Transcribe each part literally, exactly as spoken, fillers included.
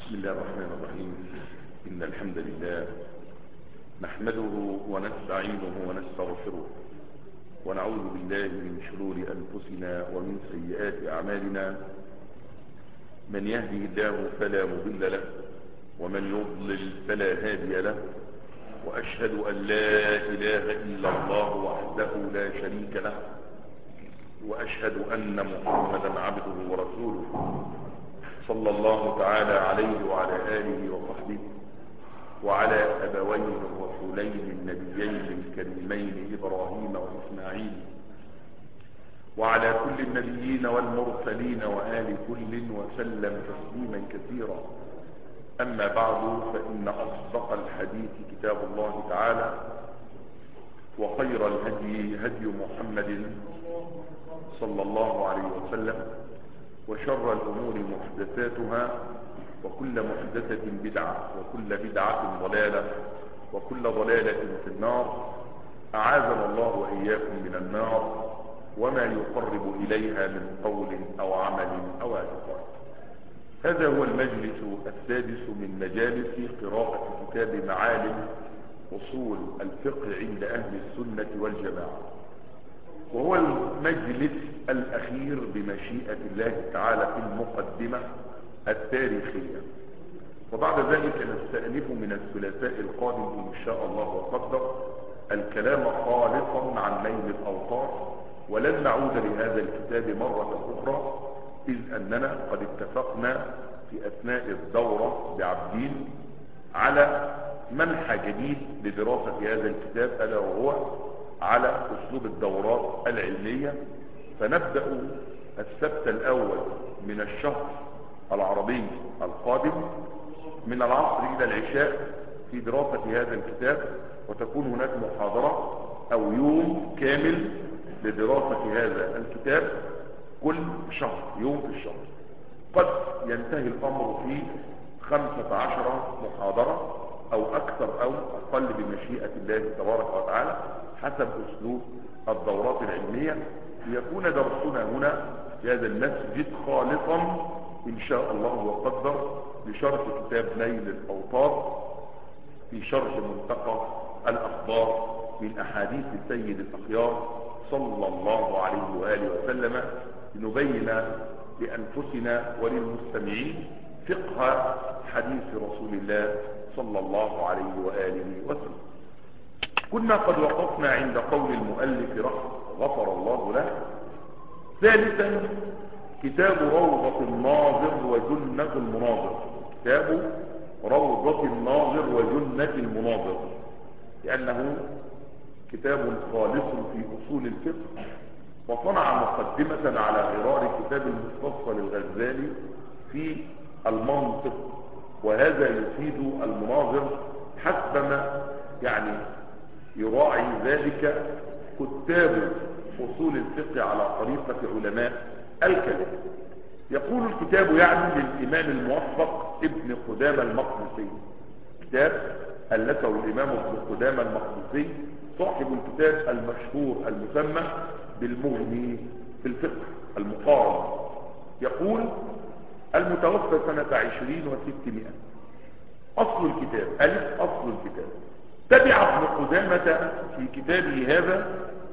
بسم الله الرحمن الرحيم. إن الحمد لله نحمده ونستعينه ونستغفره ونعوذ بالله من شرور أنفسنا ومن سيئات أعمالنا. من يهده الله فلا مضل له ومن يضلل فلا هادي له، وأشهد أن لا إله إلا الله وحده لا شريك له، وأشهد أن محمدا عبده ورسوله صلى الله تعالى عليه وعلى آله وصحبه وعلى أبويه الرسولين النبيين الكريمين إبراهيم وإسماعيل وعلى كل النبيين والمرسلين وآل كل وسلم تسليما كثيرا. أما بعد، فإن أصدق الحديث كتاب الله تعالى، وخير الهدي هدي محمد صلى الله عليه وسلم، وشر الأمور محدثاتها، وكل محدثة بدعة، وكل بدعة ضلالة، وكل ضلالة في النار. أعاذنا الله وإياكم من النار وما يقرب إليها من قول أو عمل أو اعتقاد. هذا هو المجلس السادس من مجالس قراءة كتاب معالم أصول الفقه عند أهل السنة والجماعة، وهو المجلس الأخير بمشيئة الله تعالى في المقدمة التاريخية. وبعد ذلك نستأنف من الثلاثاء القادم إن شاء الله وقدر الكلام خالصا عن نيل الأوطار، ولن نعود لهذا الكتاب مرة أخرى، إذ أننا قد اتفقنا في أثناء الدورة بعبدين على منحى جديد لدراسة هذا الكتاب، ألا وهو على أسلوب الدورات العلمية. فنبدأ السبت الأول من الشهر العربي القادم من العصر إلى العشاء في دراسة هذا الكتاب، وتكون هناك محاضرة أو يوم كامل لدراسة هذا الكتاب كل شهر، يوم في الشهر. قد ينتهي الأمر في خمسة عشر محاضرة أو أكثر أو أقل بمشيئة الله تبارك وتعالى حسب أسلوب الدورات العلمية، ليكون درسنا هنا في هذا المسجد خالصا إن شاء الله وقدر لشرح كتاب نيل الأوطار في شرح منتقى الأخبار من أحاديث سيد الأخيار صلى الله عليه وآله وسلم، لنبين لأنفسنا وللمستمعين فقه حديث رسول الله صلى الله عليه وآله وسلم. كنا قد وقفنا عند قول المؤلف غفر الله له. ثالثا، كتاب روضة الناظر وجنة المناظر. كتاب روضة الناظر وجنة المناظر، لأنه كتاب خالص في أصول الفقه، وصنع مقدمة على غرار كتاب المستصفى للغزالي في المنطق، وهذا يفيد المناظر حسبما يعني يراعي ذلك كتاب أصول الفقه على طريقة علماء الكلام. يقول الكتاب يعني للإمام الموفق ابن قدامة المقدسي، كتاب ألفه الإمام ابن قدامة المقدسي صاحب الكتاب المشهور المسمى بالمغني في الفقه المقارن. يقول: المتوفى سنة عشرين وستمائة. أصل الكتاب، ألف أصل الكتاب. تبع ابن قدامة في كتابه هذا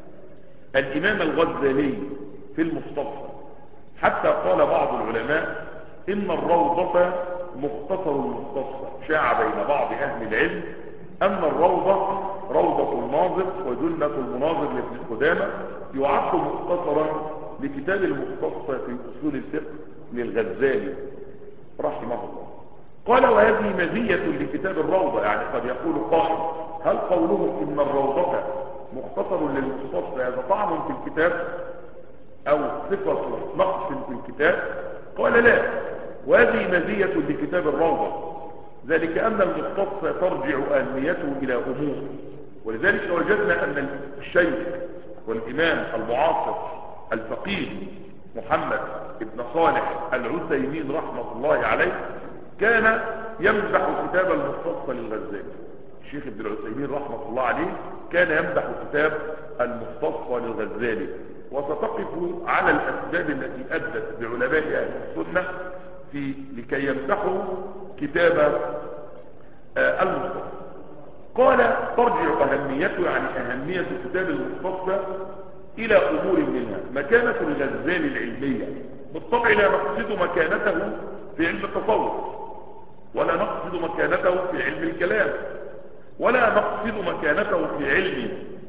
الإمام الغزالي في المستصفى، حتى قال بعض العلماء إن الروضة مختصر المستصفى. شاع بين بعض أهل العلم أن الروضة روضة الناظر وجنة المناظر لابن قدامة يعد مختصرا لكتاب المستصفى في أصول الفقه للغزالي رحمه الله. قال: وهذه مزية لكتاب الروضة. يعني قد يقول قائل: هل قوله إن الروضة مختصر للمستصفى هذا طعن في الكتاب أو صفة نقص في الكتاب؟ قال: لا، وهذه مزية لكتاب الروضة، ذلك أن المستصفى ترجع أهميته إلى أمور، ولذلك وجدنا أن الشيخ والإمام المعاصر الفقيه محمد بن صالح العثيمين رحمة الله عليه كان يمدح كتاب المستصفى للغزالي. الشيخ ابن العثيمين رحمة الله عليه كان يمدح كتاب المستصفى للغزالي، وستقف على الأسباب التي أدت بعلماء أهل السنة في لكي يمدحوا كتاب المستصفى. قال ترجع أهميته، يعني أهمية كتاب المستصفى، إلى أمور منها مكانة الغزالي العلمية. بالطبع لا نقصد مكانته في علم التصوف، ولا نقصد مكانته في علم الكلام، ولا نقصد مكانته في علم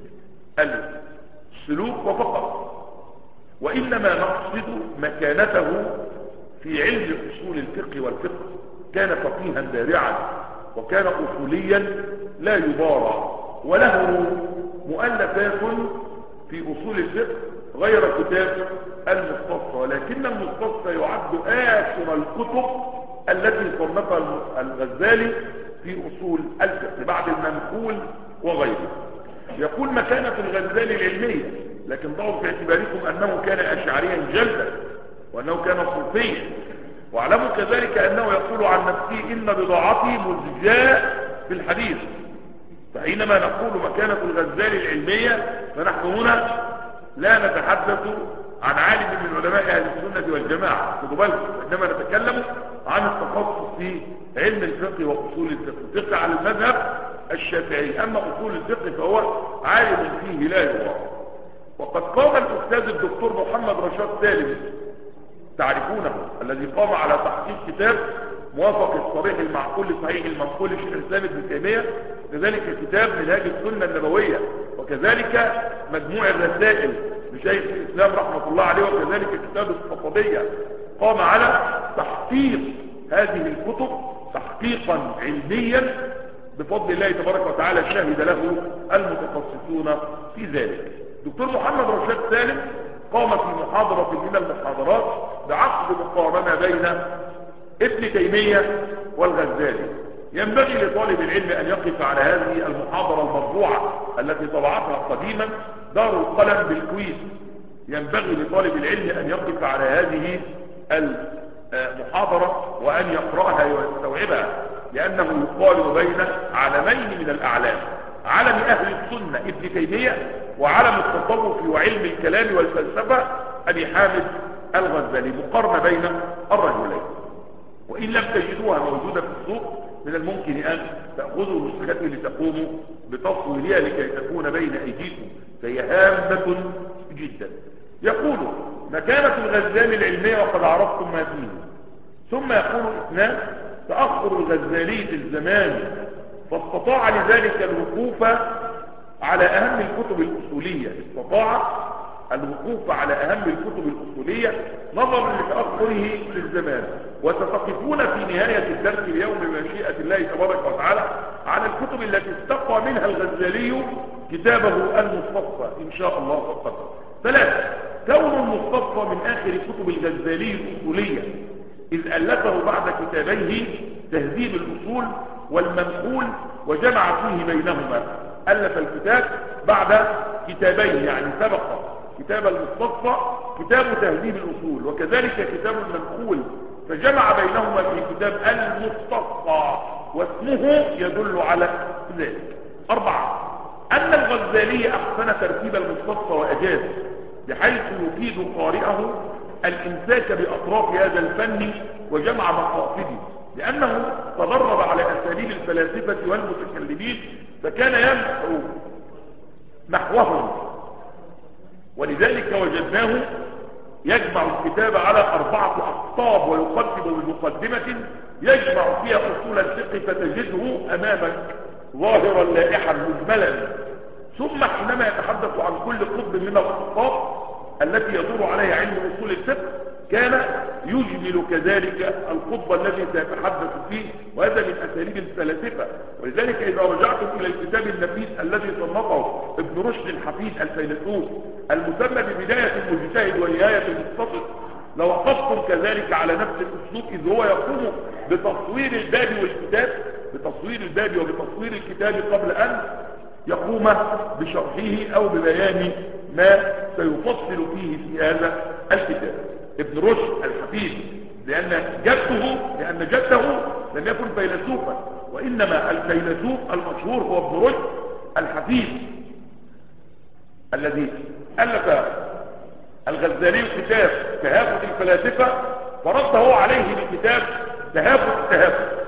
السلوك وفقط، وإنما نقصد مكانته في علم أصول الفقه والفقه. كان فقيها بارعا، وكان أصوليا لا يبارى، وله مؤلفات في أصول الفقه غير كتاب المستصفى، ولكن المستصفى يعد آخر الكتب التي صنفها الغزالي في أصول الفقه بعد المنقول وغيره. يقول مكانة الغزالي العلمية، لكن ضعوا في اعتباركم أنه كان أشعريا جلدا، وأنه كان صوفيا، واعلموا كذلك أنه يقول عن نفسه إن بضاعتي مزجاة في الحديث. فحينما نقول مكانة الغزالي العلمية فنحن هنا لا نتحدث عن عالم من علماء أهل السنة والجماعة، خدوا بالكم، إنما نتكلم عن التخصص في علم الفقه وأصول الفقه. الفقه على المذهب الشافعي، أما أصول الفقه فهو عالم فيه لا يرى. وقد قام الأستاذ الدكتور محمد رشاد سالم، تعرفونه، الذي قام على تحقيق كتاب موافق الصريح المعقول لصحيح المنقول لشيخ الإسلام ابن تيمية، وكذلك كتاب منهاج السنة النبوية، وكذلك مجموع الرسائل لشيخ الإسلام رحمة الله عليه، وكذلك كتاب الصفدية. قام على تحقيق هذه الكتب تحقيقا علميا بفضل الله تبارك وتعالى، شهد له المتخصصون في ذلك. دكتور محمد رشاد سالم قام في محاضرة من المحاضرات بعقد مقارنة بين ابن تيمية والغزالي. ينبغي لطالب العلم أن يقف على هذه المحاضرة المطبوعة التي طبعتها قديما دار القلم بالكويت. ينبغي لطالب العلم أن يقف على هذه المحاضرة وأن يقرأها ويستوعبها، لأنه يقال بين علمين من الأعلام، علم أهل السنة ابن تيمية، وعلم التصوف وعلم الكلام والفلسفة أبي حامد الغزالي، مقارنة بين الرجلين. وإن لم تجدوها موجودة في السوق من الممكن أن تأخذوا نسختي لتقوموا بتصويرها لكي تكون بين أيديكم، فهي هامة جدا. يقول مكانة الغزالي العلمية وقد عرفتم ما فيه. ثم يقول اثنان: تأخر الغزالي في الزمان فاستطاع لذلك الوقوف على أهم الكتب الأصولية، استطاع الوقوف على أهم الكتب الأصولية نظرا لتأخره في الزمان. وستقفون في نهاية الدرس اليوم بمشيئة الله تبارك وتعالى على الكتب التي استقى منها الغزالي كتابه المستصفى إن شاء الله فقط. ثلاثة: كون المستصفى من آخر كتب الغزالي الأصولية، إذ ألفه بعد كتابيه تهذيب الأصول والمنقول وجمع فيه بينهما. ألف الكتاب بعد كتابين، يعني سبق كتاب المستصفى كتاب تهذيب الأصول، وكذلك كتاب المنقول، فجمع بينهما في كتاب المستصفى، واسمه يدل على ذلك. أربعة: أن الغزالي أحسن ترتيب المستصفى وأجاز، بحيث يفيد قارئه الإمساك بأطراف هذا الفن وجمع مقاصده، لأنه تدرب على أساليب الفلاسفة والمتكلمين فكان يمحو نحوهم، ولذلك وجدناه يجمع الكتاب على أربعة أقطاب ويقدم بمقدمة يجمع فيها أصول الفقه فتجده أمامك ظاهرا لائحا مجملا. ثم حينما يتحدث عن كل قطب من الأقطاب التي يدور عليها علم أصول الفقه كان يجمل كذلك القطب الذي سيتحدث فيه، وهذا من أساليب الفلاسفة. ولذلك إذا رجعتم إلى الكتاب النفيس الذي صنفه ابن رشد الحفيد الفيلسوف المسمى ببداية المجتهد ونهاية المقتصد، لو وقفتم كذلك على نفس الأسلوب، إذ هو يقوم بتصوير الباب والكتاب، بتصوير الباب وبتصوير الكتاب قبل أن يقوم بشرحه أو ببيان ما سيفصل فيه في هذا الكتاب. ابن رشد الحفيد، لأن جده لأن جده لم يكن فيلسوفا، وإنما الفيلسوف المشهور هو ابن رشد الحفيد الذي ألف الغزالي كتاب تهافت الفلاسفة، فرده عليه بكتاب تهافت التهافت.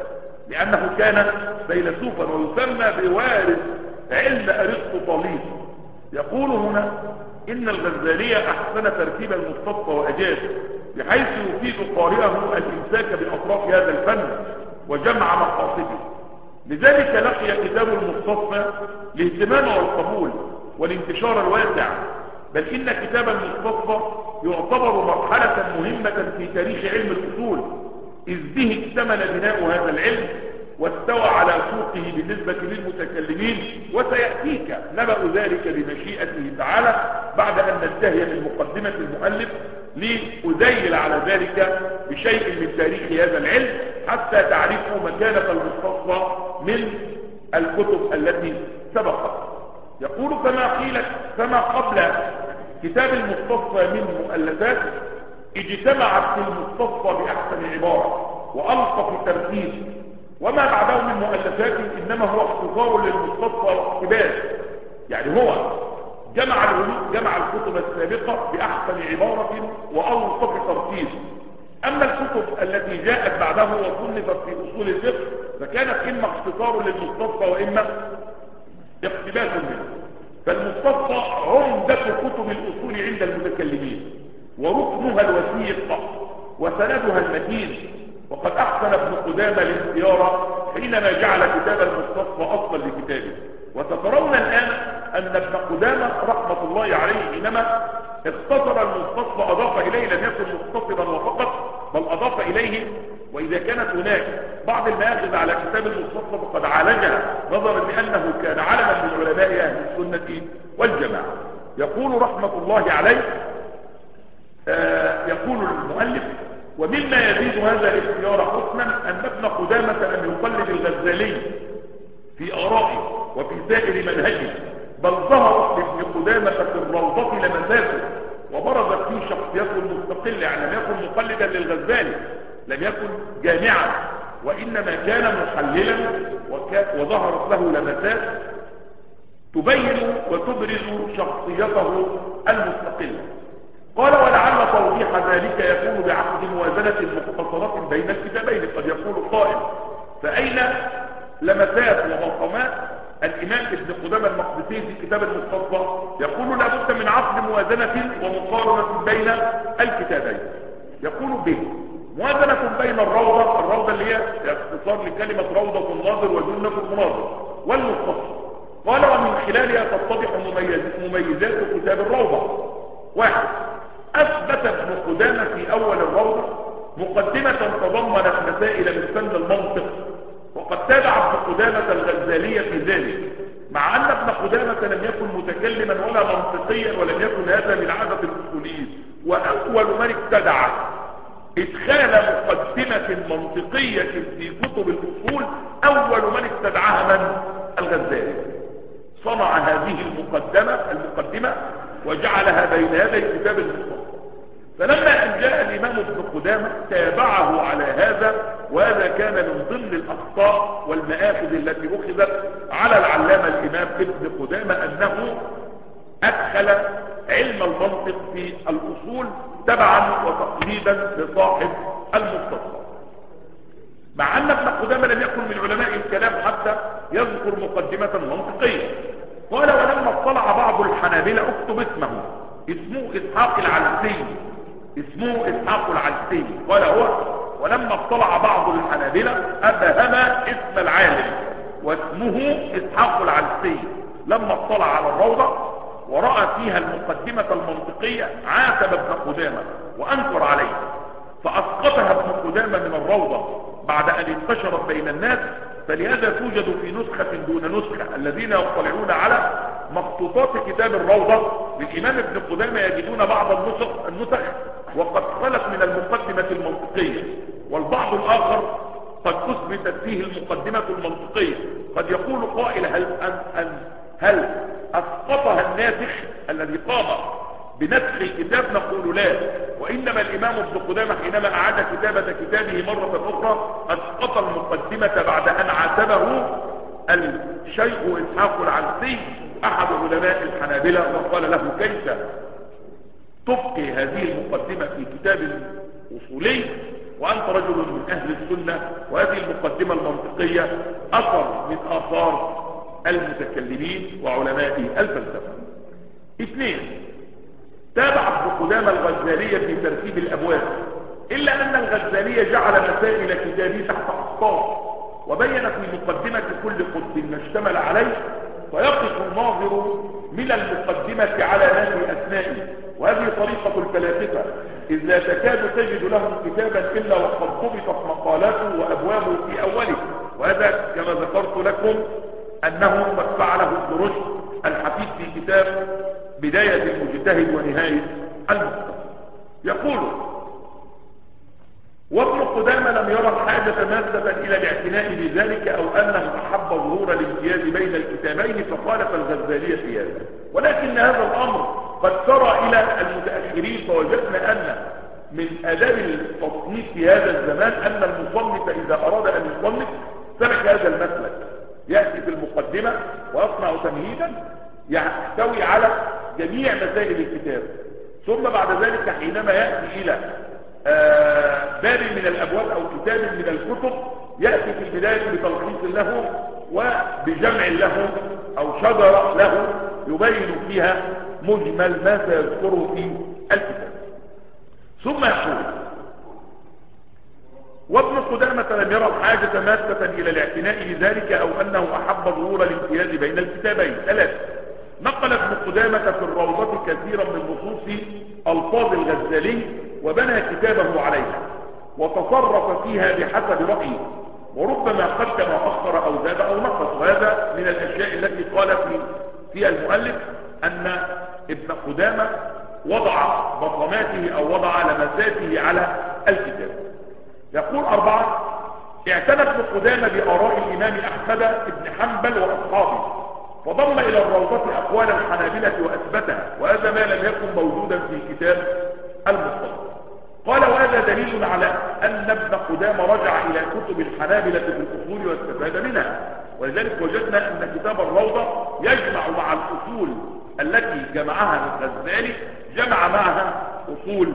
لأنه كان فيلسوفا ويسمى بوارث علم أرسطو طالين. يقول هنا إن الغزالي أحسن ترتيب المصطفى وأجاد بحيث يفيد قارئه الإمساك بأطراف هذا الفن وجمع مقاصده. لذلك لقي كتاب المصطفى الاهتمام والقبول والانتشار الواسع، بل إن كتاب المصطفى يعتبر مرحلة مهمة في تاريخ علم الأصول، إذ به اكتمل بناء هذا العلم واستوى على سوقه بالنسبة للمتكلمين، وسيأتيك نبأ ذلك بمشيئته تعالى بعد أن ننتهي من مقدمة المؤلف لأذيل على ذلك بشيء من تاريخ هذا العلم حتى تعرفوا مكانة المصطفى من الكتب التي سبقت. يقول كما قيل كما قبل كتاب المصطفى من مؤلفات اجتمعت في المصطفى بأحسن عبارة وألطف ترتيب، وما بعده من مؤلفات إنما هو اختصار للمصطفى واقتباس، يعني هو جمع جمع الكتب السابقة بأحسن عبارة وألطف ترتيب. أما الكتب التي جاءت بعده وصنفت في أصول الفقه فكانت إما اختصار للمصطفى وإما اقتباس منه. فالمصطفى عمدة كتب الأصول عند المتكلمين وركنها الوثيق وسندها المتين، وقد أحسن ابن قدامة الاختيار حينما جعل كتاب المصطفى أصلا لكتابه. وسترون الآن أن ابن قدامة رحمة الله عليه حينما اختصر المصطفى أضاف إليه لم يكن مختصرا وفقط، بل أضاف إليه وإذا كانت هناك بعض المآخذ على كتاب المصطفى فقد عالجها نظرا لأنه كان علما من علماء أهل السنة والجماعة. يقول رحمة الله عليه آه يقول المؤلف: ومما يزيد هذا الاختيار حسنا أن ابن قدامة لم يقلد الغزالي في آرائه وفي سائر منهجه، بل ظهرت لابن قدامة في الروضة لمساته وبرزت فيه شخصيته المستقلة، يعني لم يكن مقلدا للغزالي، لم يكن جامعا، وإنما كان محللا وظهرت له لمسات تبين وتبرز شخصيته المستقلة. قال: ولعل توضيح ذلك يكون بعقد موازنة مختصرة بين الكتابين. قد يقول قائل: فأين لمسات ومقامات الإمام ابن قدامة المقدسي في كتاب المصطفى؟ يقول: لا بد من عقد موازنة ومقارنة بين الكتابين. يقول به موازنة بين الروضة، الروضة اللي هي اختصار لكلمة روضة الناظر وجنة المناظر، والمصطفى. قال: ومن خلالها تتضح مميزات كتاب الروضة. واحد: أثبت ابن قدامة في أول الروضة مقدمة تضمنت مسائل من فن المنطق، وقد تابع ابن قدامة الغزالية في ذلك، مع أن ابن قدامة لم يكن متكلما ولا منطقيا ولم يكن هذا من عادة الأصوليين. وأول من ابتدع إدخال مقدمة منطقية في كتب الأصول أول من ابتدعها من؟ الغزالي. صنع هذه المقدمة المقدمة وجعلها بين يدي كتاب المصطفى. فلما أن جاء الإمام ابن قدامة تابعه على هذا، وهذا كان من ضمن الأخطاء والمآخذ التي أخذت على العلامة الإمام ابن قدامة، أنه أدخل علم المنطق في الأصول تبعا وتقليدا لصاحب المصطفى، مع أن ابن قدامة لم يكن من علماء الكلام حتى يذكر مقدمة منطقية. قال: ولما اطلع بعض الحنابلة، اكتب اسمه، اسمه إسحاق العنسي، اسمه إسحاق العنسي. قال هو: ولما اطلع بعض الحنابلة أبهم اسم العالم واسمه إسحاق العنسي. لما اطلع على الروضة ورأى فيها المقدمة المنطقية عاتب ابن قدامة وأنكر عليه، فأسقطها ابن قدامة من الروضة بعد أن انتشرت بين الناس. فلهذا توجد في نسخة دون نسخة. الذين يطلعون على مخطوطات كتاب الروضة للإمام ابن قدامة يجدون بعض النسخ, النسخ وقد خلت من المقدمة المنطقية، والبعض الآخر قد أثبتت فيه المقدمة المنطقية. قد يقول قائل: هل, أن أن هل أسقطها الناسخ الذي قام بنسخ الكتاب؟ نقول لا، وإنما الإمام ابن قدامة حينما أعاد كتابة كتابه مرة أخرى أسقط المقدمة بعد أن عاتبه الشيخ إسحاق العنسي أحد علماء الحنابلة، وقال له: كيف تبقي هذه المقدمة في كتاب أصولي وأنت رجل من أهل السنة، وهذه المقدمة المنطقية أثر من آثار المتكلمين وعلماء الفلسفة. اثنين، تابع ابن قدامة الغزالية في ترتيب الأبواب، إلا أن الغزالية جعل مسائل كتابه تحت أسطار، وبين في مقدمة كل قطب ما اشتمل عليه، فيقف الناظر من المقدمة على نفي أثنائه، وهذه طريقة الفلاسفة، إذ لا تكاد تجد لهم كتابا إلا وقد ضبطت مقالاته وأبوابه في أوله، وهذا كما ذكرت لكم أنه قد فعله ابن رشد الحفيد في كتاب بداية المجتهد ونهاية المقتصد. يقول: وابن قدامة لم يرى الحاجة مادة إلى الاعتناء بذلك، أو أنه أحب ظهور الامتياز بين الكتابين فخالف الغزالية في هذا، ولكن هذا الأمر قد سرى إلى المتأخرين، فوجدنا أن من آداب التصنيف في هذا الزمان أن المصنف إذا أراد أن يصنف سلك هذا المسلك، يأتي في المقدمة ويصنع تمهيدا يحتوي على جميع مسائل الكتاب، ثم بعد ذلك حينما يأتي إلى آه باب من الأبواب أو كتاب من الكتب يأتي في البداية بتلخيص له وبجمع له أو شجرة له يبين فيها مجمل ما سيذكره في الكتاب. ثم يقول: وابن قدامة لم يرى الحاجة ماسة إلى الاعتناء بذلك، أو أنه أحب ظهور الامتياز بين الكتابين. ثلاثة، نقل ابن قدامة في الروضة كثيرا من نصوص ألفاظ الغزالي وبنى كتابه عليها وتصرف فيها بحسب رأيه، وربما قدم وأخر أو زاد أو نقص، وهذا من الأشياء التي قال في في المؤلف أن ابن قدامة وضع بصماته أو وضع لمساته على الكتاب. يقول: أربعة، اعتنى ابن قدامة بآراء الإمام أحمد بن حنبل وأصحابه، فضم إلى الروضة أقوال الحنابلة وأثبتها، وهذا ما لم يكن موجودا في كتاب المختصر. قال: وهذا دليل على أن ابن قدامة رجع إلى كتب الحنابلة في الأصول واستفاد منها، ولذلك وجدنا أن كتاب الروضة يجمع مع الأصول التي جمعها الغزالي جمع معها أصول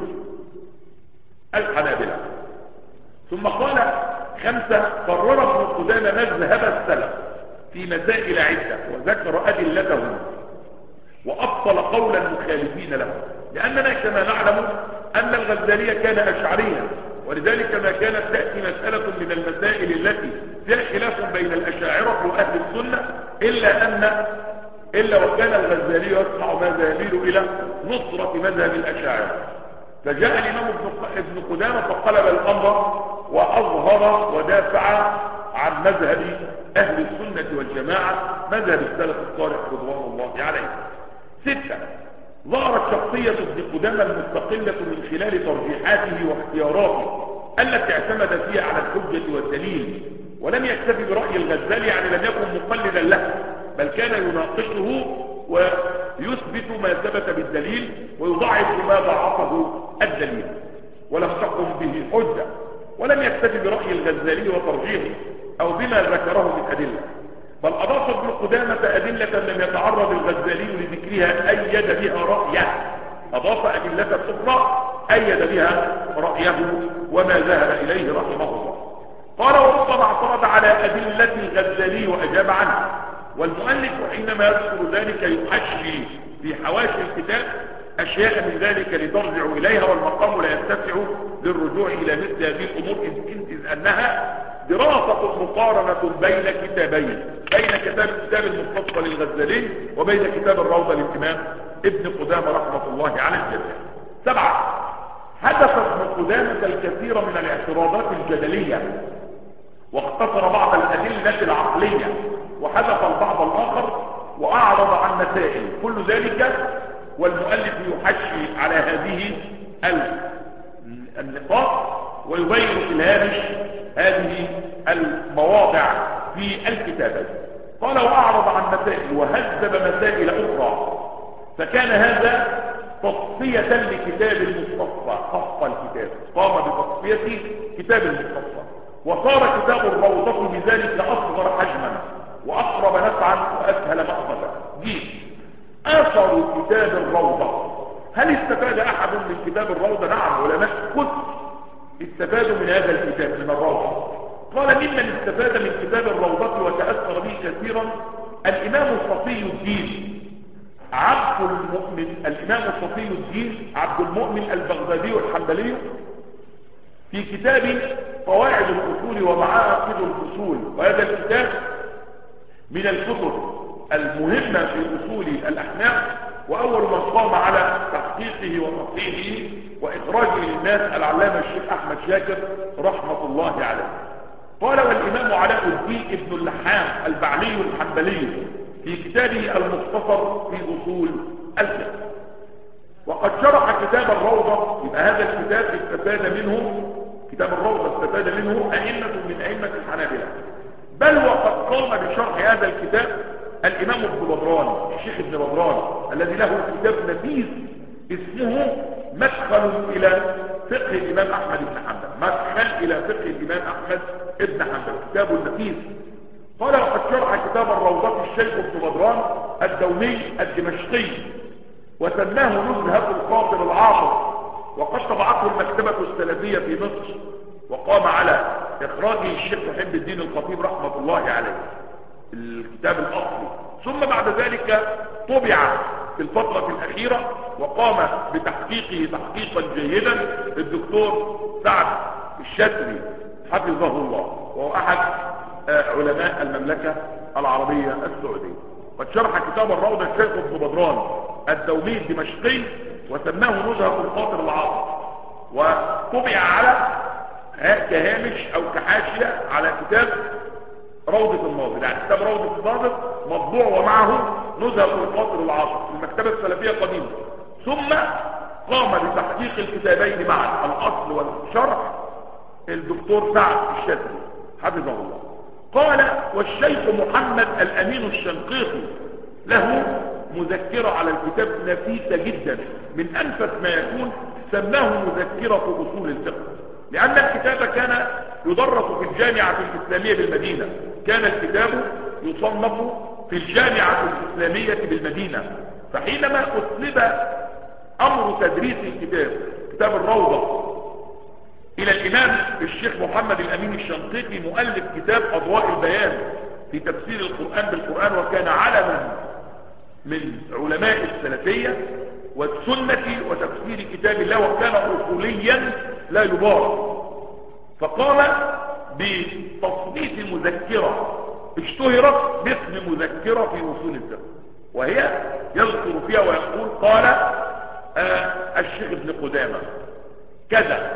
الحنابلة. ثم قال: خمسة، قرر ابن قدامة مذهب السلف في مسائل عدة وذكر أدلتهم وأبطل قول المخالفين له، لأننا كما نعلم أن الغزالي كان أشعريا، ولذلك ما كانت تأتي مسألة من المسائل التي فيها خلاف بين الأشاعرة وأهل السنة إلا أن إلا وكان الغزالي يصنع ماذا يميل إلى نصرة مذهب الأشاعرة، فجاء الإمام ابن قدامة فقلب الأمر وأظهر ودافع عن مذهب أهل السنة والجماعة، مذهب السلف الصالح رضوان الله عليه. ستة، ظهرت شخصية ابن قدامة المستقلة من خلال ترجيحاته واختياراته التي اعتمد فيها على الحجة والدليل، ولم يكتفي برأي الغزالي، يعني لم يكن مقلدا له، بل كان يناقشه ويثبت ما ثبت بالدليل ويضعف ما ضعفه الدليل، ولم تقم به حجة، ولم يكتفي برأي الغزالي وترجيحه أو بما ذكره من أدلة، بل أضاف ابن قدامة أدلة لم يتعرض الغزالي لذكرها أيد بها رأيه، أضاف أدلة أخرى أيد بها رأيه وما ذهب إليه رحمه الله. قال: وربما اعترض على أدلة الغزالي وأجاب عنها، والمؤلف حينما يذكر ذلك يحشي في حواشي الكتاب أشياء من ذلك لترجع إليها، والمقام لا يتسع للرجوع إلى مثل هذه الأمور إذ أنها دراسة مقارنة بين كتابين، بين كتاب كتاب المختصر للغزالي وبين كتاب الروضة للإمام ابن قدامة رحمة الله على الجميع. سبعة، حدث ابن قدامة الكثير من الاعتراضات الجدلية واختصر بعض الأدلة العقلية، وحدث البعض الآخر وأعرض عن مسائل، كل ذلك والمؤلف يحشي على هذه النقاط ويبين في الهامش هذه المواضع في الكتاب. قال: وأعرض عن مسائل وهذب مسائل أخرى، فكان هذا تصفية لكتاب المستصفى، صف الكتاب قام بتصفية كتاب المستصفى، وصار كتاب الروضة بذلك أصغر حجما وأقرب نفعا وأسهل مأخذا. جيد، أثر كتاب الروضة، هل استفاد أحد من كتاب الروضة؟ نعم، علماء كثر استفادوا من هذا الكتاب من الروضة؟ قال ممن استفاد من كتاب الروضة وتأثر به كثيرا الإمام صفي الدين عبد المؤمن الإمام صفي الدين عبد المؤمن البغدادي الحنبلي في كتاب قواعد الأصول ومعاقد الفصول. وهذا الكتاب من الكتب المهمة في أصول الأحناف، وأول من قام على تحقيقه وتصحيحه وإخراجه للناس العلامة الشيخ أحمد شاكر رحمة الله عليه. قال والإمام علاء الدين ابن اللحام البعلي الحنبلي في كتابه المختصر في أصول الفقه. وقد شرح كتاب الروضة، يبقى هذا الكتاب استفاد منه كتاب الروضة استفاد منه أئمة من أئمة الحنابلة، بل وقد قام بشرح هذا الكتاب الإمام ابن بدران الشيخ ابن بدران الذي له كتاب نفيس اسمه مدخل إلى فقه الإمام أحمد بن حنبل، مدخل إلى فقه الإمام أحمد بن حنبل، كتاب النفيس. قال وقد شرح كتاب الروضة الشيخ ابن بدران الدومي الدمشقي وسماه نزهة الخاطر العاطر، وقد طبعته المكتبة السلفية في مصر، وقام على إخراجه الشيخ محب الدين الخطيب رحمة الله عليه الكتاب الأصلي. ثم بعد ذلك طبع في الفترة الأخيرة وقام بتحقيقه تحقيقا جيدا الدكتور سعد الشتري حفظه الله، وهو أحد علماء المملكة العربية السعودية. قد شرح كتاب الروضة الشيخ ابن بدران الدومي الدمشقي وسماه نزهة الخاطر العاطر، وطبع على كهامش أو كحاشية على كتاب روضة الناظر، يعني كتاب روضة الناظر مطبوع ومعه نزهة الخاطر العاطر في المكتبة السلفية قديما. ثم قام بتحقيق الكتابين معا الأصل والشرح الدكتور سعد الشتري حفظه الله. قال والشيخ محمد الأمين الشنقيطي له مذكرة على الكتاب نفيسة جدا من أنفس ما يكون، سماه مذكرة أصول الفقه، لأن الكتاب كان يدرس في الجامعة الإسلامية بالمدينة، كان الكتاب يصنف في الجامعة الإسلامية بالمدينة. فحينما أسلب أمر تدريس الكتاب كتاب الروضة إلى الإمام الشيخ محمد الأمين الشنقيطي مؤلف كتاب أضواء البيان في تفسير القرآن بالقرآن، وكان علما من علماء السلفية والسنة وتفسير كتاب الله، وكان أصوليا لا يبارك، فقام بتصنيف مذكرة اشتهرت باسم مذكرة في أصول الفقه، وهي يذكر فيها ويقول قال آه الشيخ ابن قدامة كذا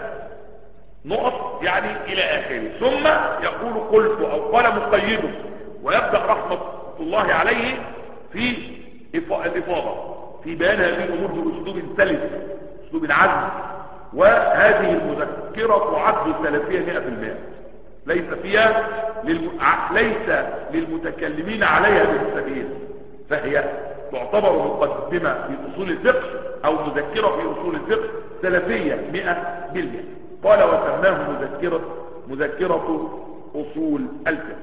نقط يعني إلى آخره، ثم يقول قلت أو قال مقيده، ويبدأ رحمة الله عليه في الإفاضة في بيان هذه الأمور بأسلوب سلس أسلوب عزم. وهذه المذكرة تعد سلفية مئة بالمئة، ليس فيها للم... ليس للمتكلمين عليها بالسبيل، فهي تعتبر مقدمة في أصول الفقه أو مذكرة في أصول الفقه سلفية مئة بالمئة. قال وسماه مذكرة مذكرة أصول الفقه.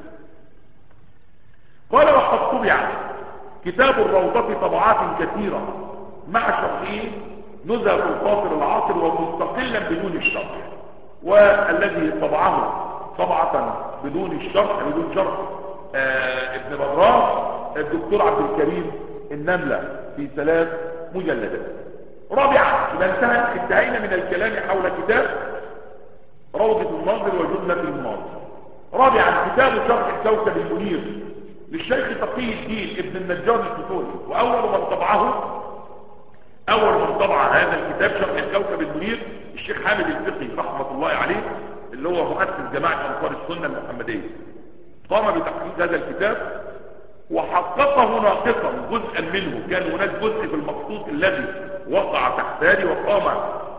قال وقد طبع كتاب الروضة طبعات كثيرة مع شرحه نزهة الخاطر العاطر ومستقلا بدون الشرح، والذي طبعه طبعة بدون الشرح بدون شرح آه ابن بدران الدكتور عبد الكريم النملة في ثلاث مجلدات. رابعا انتهى انتهينا من الكلام حول كتاب روضة الناظر وجنة المناظر. رابعا كتاب شرح الكوكب المنير للشيخ تقي الدين ابن النجار الكتوري، واول من طبعه اول من طبع هذا الكتاب شرح الكوكب المنير الشيخ حامد الفقي رحمة الله عليه، اللي هو مؤسس جماعة انصار السنة المحمدية. قام بتحقيق هذا الكتاب وحققه ناقصا جزءا منه، كان هناك جزء في المخطوط الذي وقع تحت يدي وقام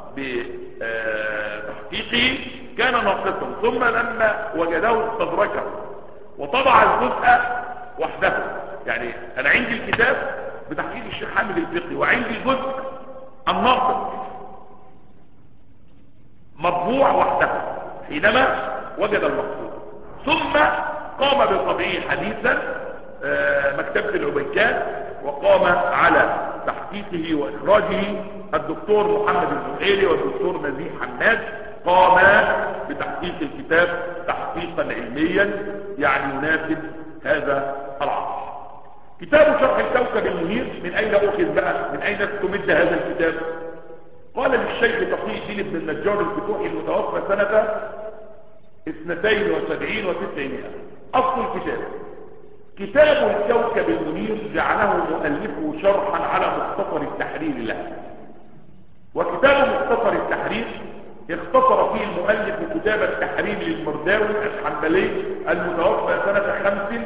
بتحقيقه كان ناقصا، ثم لما وجده استدركه وطبع الجزء وحده. يعني انا عندي الكتاب بتحقيق الشيخ حامد الفقي وعندي الجزء الناقص مطبوع وحده حينما وجد المقصود، ثم قام بطبعه حديثا مكتبة العبيكات، وقام على تحقيقه واخراجه الدكتور محمد الزهيري والدكتور نزيه حماد قام بتحقيق الكتاب تحقيقا علميا يعني يناسب هذا العصر. كتاب شرح الكوكب المنير من اين اخذ بقى؟ من اين استمد هذا الكتاب؟ قال للشيخ تقي الدين بن النجار الفتوحي المتوفى سنة اثنتين وسبعين وتسعمائة. اصل الكتاب كتاب الكوكب المنير جعله مؤلفه شرحا على مختصر التحرير له. وكتاب مختصر التحرير اختصر فيه المؤلف كتاب التحرير للمرداوي الحنبلي المتوفى سنة خمس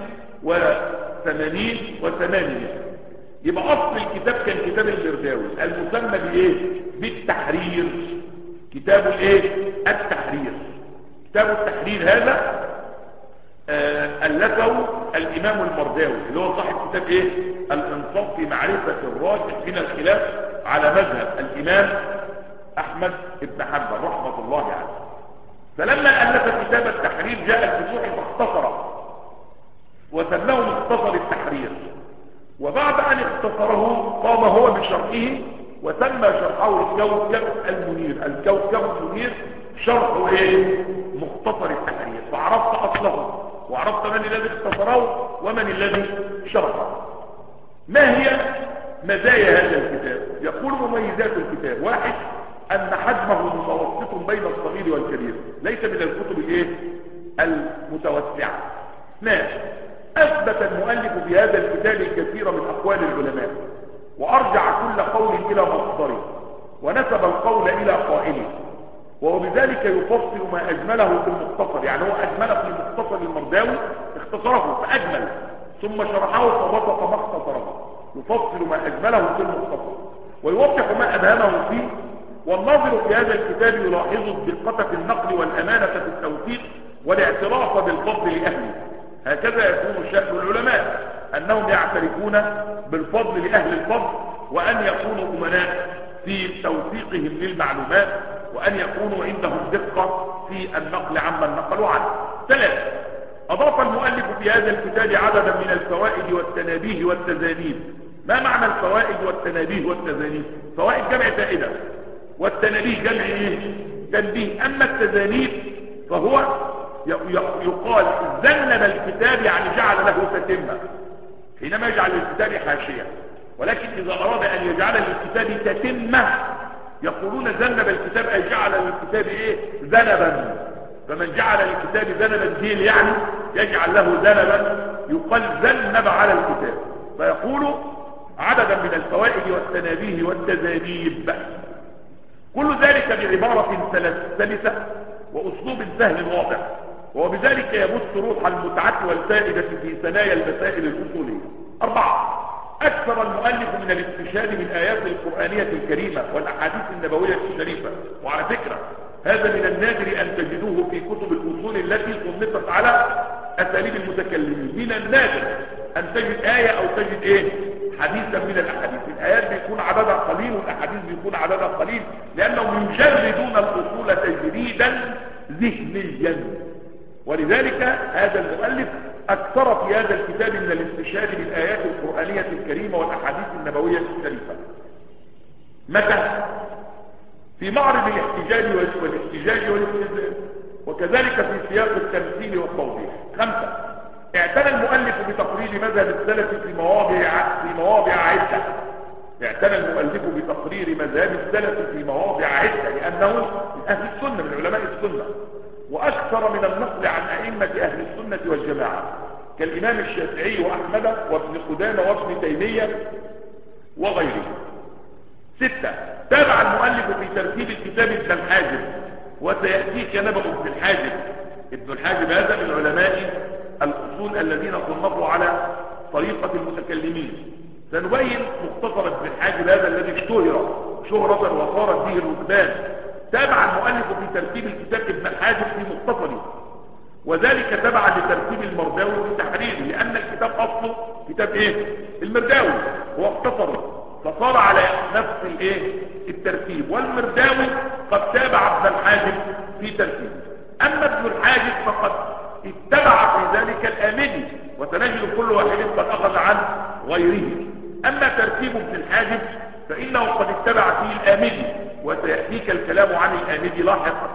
وثمانين وثمانية. يبقى اصل الكتاب كان كتاب المرداوي المسمى بايه؟ بالتحرير. كتاب الايه؟ التحرير. كتاب التحرير هذا آه ألفه الامام المرداوي اللي هو صاحب كتاب ايه؟ الانصاف في معرفة الراجح من الخلاف على مذهب الامام احمد بن حنبل رحمة الله عليه. يعني. فلما الف كتاب التحرير جاء الفتوحي فاختصره وسماه مختصر التحرير. وبعد ان اختصره قام هو بشرحه وسمى شرحه الكوكب المنير. الكوكب المنير شرحه ايه؟ مختصر التحرير. فعرفت اصله وعرفت من الذي اختصره ومن الذي شرحه. ما هي مزايا هذا الكتاب؟ يقول مميزات الكتاب: واحد، ان حجمه متوسط بين الصغير والكبير، ليس من الكتب الايه؟ المتوسعه. اثنان، اثبت المؤلف في هذا الكتاب الكثير من اقوال العلماء وارجع كل قول الى مصدره ونسب القول الى قائله، وبذلك يفصل ما اجمله في المختصر. يعني هو اجمل في مختصر المرداوي اختصره فاجمل ثم شرحه فبسط ما اختصره. يفصل ما اجمله في المختصر ويوضح ما ابهمه فيه. والناظر في هذا الكتاب يلاحظ الدقة في النقل والامانة في التوثيق والاعتراف بالفضل لاهله. هكذا يكون شأن العلماء، انهم يعترفون بالفضل لاهل الفضل، وان يكونوا امناء في توثيقهم للمعلومات، وان يكونوا عندهم دقة في النقل عمن نقلوا عنه. ثلاثة، اضاف المؤلف في هذا الكتاب عددا من الفوائد والتنابيه والتزانيد. ما معنى الفوائد والتنابيه والتزانيد؟ فوائد جمع فائدة، والتنابيه جمع ايه؟ تنبيه. اما التزانيد فهو يقال ذنب الكتاب يعني جعل له تتمة، حينما يجعل الكتاب حاشية. ولكن اذا اراد ان يجعل للكتاب تتمة يقولون ذنب الكتاب اي جعل للكتاب ايه؟ ذنبا. فمن جعل للكتاب ذنبا جيل يعني يجعل له ذنبا، يقال ذنب على الكتاب. فيقول عددا من الفوائد والتنابيه والتزانيب. كل ذلك بعبارة سلسة واسلوب سهل واضح، وبذلك يبث روح المتعة والفائدة في ثنايا المسائل الأصولية. أربعة، أكثر المؤلف من الاستشهاد بالآيات القرآنية الكريمة والأحاديث النبوية الشريفة. وعلى فكرة هذا من النادر أن تجدوه في كتب الأصول التي صنفت على أساليب المتكلمين. من النادر أن تجد آية أو تجد إيه؟ حديثا من الأحاديث. الآيات بيكون عددها قليل والأحاديث بيكون عددها قليل، لأنهم يجردون الأصول تجريدا ذهنيا. ولذلك هذا المؤلف أكثر في هذا الكتاب من الاستشهاد بالآيات القرآنية الكريمة والأحاديث النبوية الشريفة. متى؟ في معرض الاحتجاج والاحتجاج والاستدلال، وكذلك في سياق التمثيل والتوضيح. خمسة، اعتنى المؤلف بتقرير مذهب السلف في مواضع في مواضع عدة. اعتنى المؤلف بتقرير مذهب السلف في مواضع عدة لأنه من أهل السنة، من علماء السنة، وأكثر من النقل عن أئمة أهل السنة والجماعة كالإمام الشافعي وأحمد وابن قدامة وابن تيمية وغيره. ستة، تابع المؤلف في ترتيب الكتاب ابن الحاجب، وسيأتيك نبأ ابن الحاجب. ابن الحاجب هذا من علماء الأصول الذين صنفوا على طريقة المتكلمين. سنبين مختصر ابن الحاجب هذا الذي اشتهر شهرة وصارت به الركبان. تابع المؤلف في ترتيب الكتاب ابن الحاجب في مختصره، وذلك تبع لترتيب المرداوي في تحريره، لأن الكتاب أصله كتاب إيه؟ المرداوي، هو اختصره فصار على نفس الايه؟ الترتيب. والمرداوي قد تابع ابن الحاجب في ترتيبه. أما ابن الحاجب فقد اتبع في ذلك الآمدي، وسنجد كل واحد قد أخذ عن غيره. أما ترتيب ابن الحاجب فإنه قد اتبع فيه الآمدي، وسيأتيك الكلام عن الآمدي لاحقا.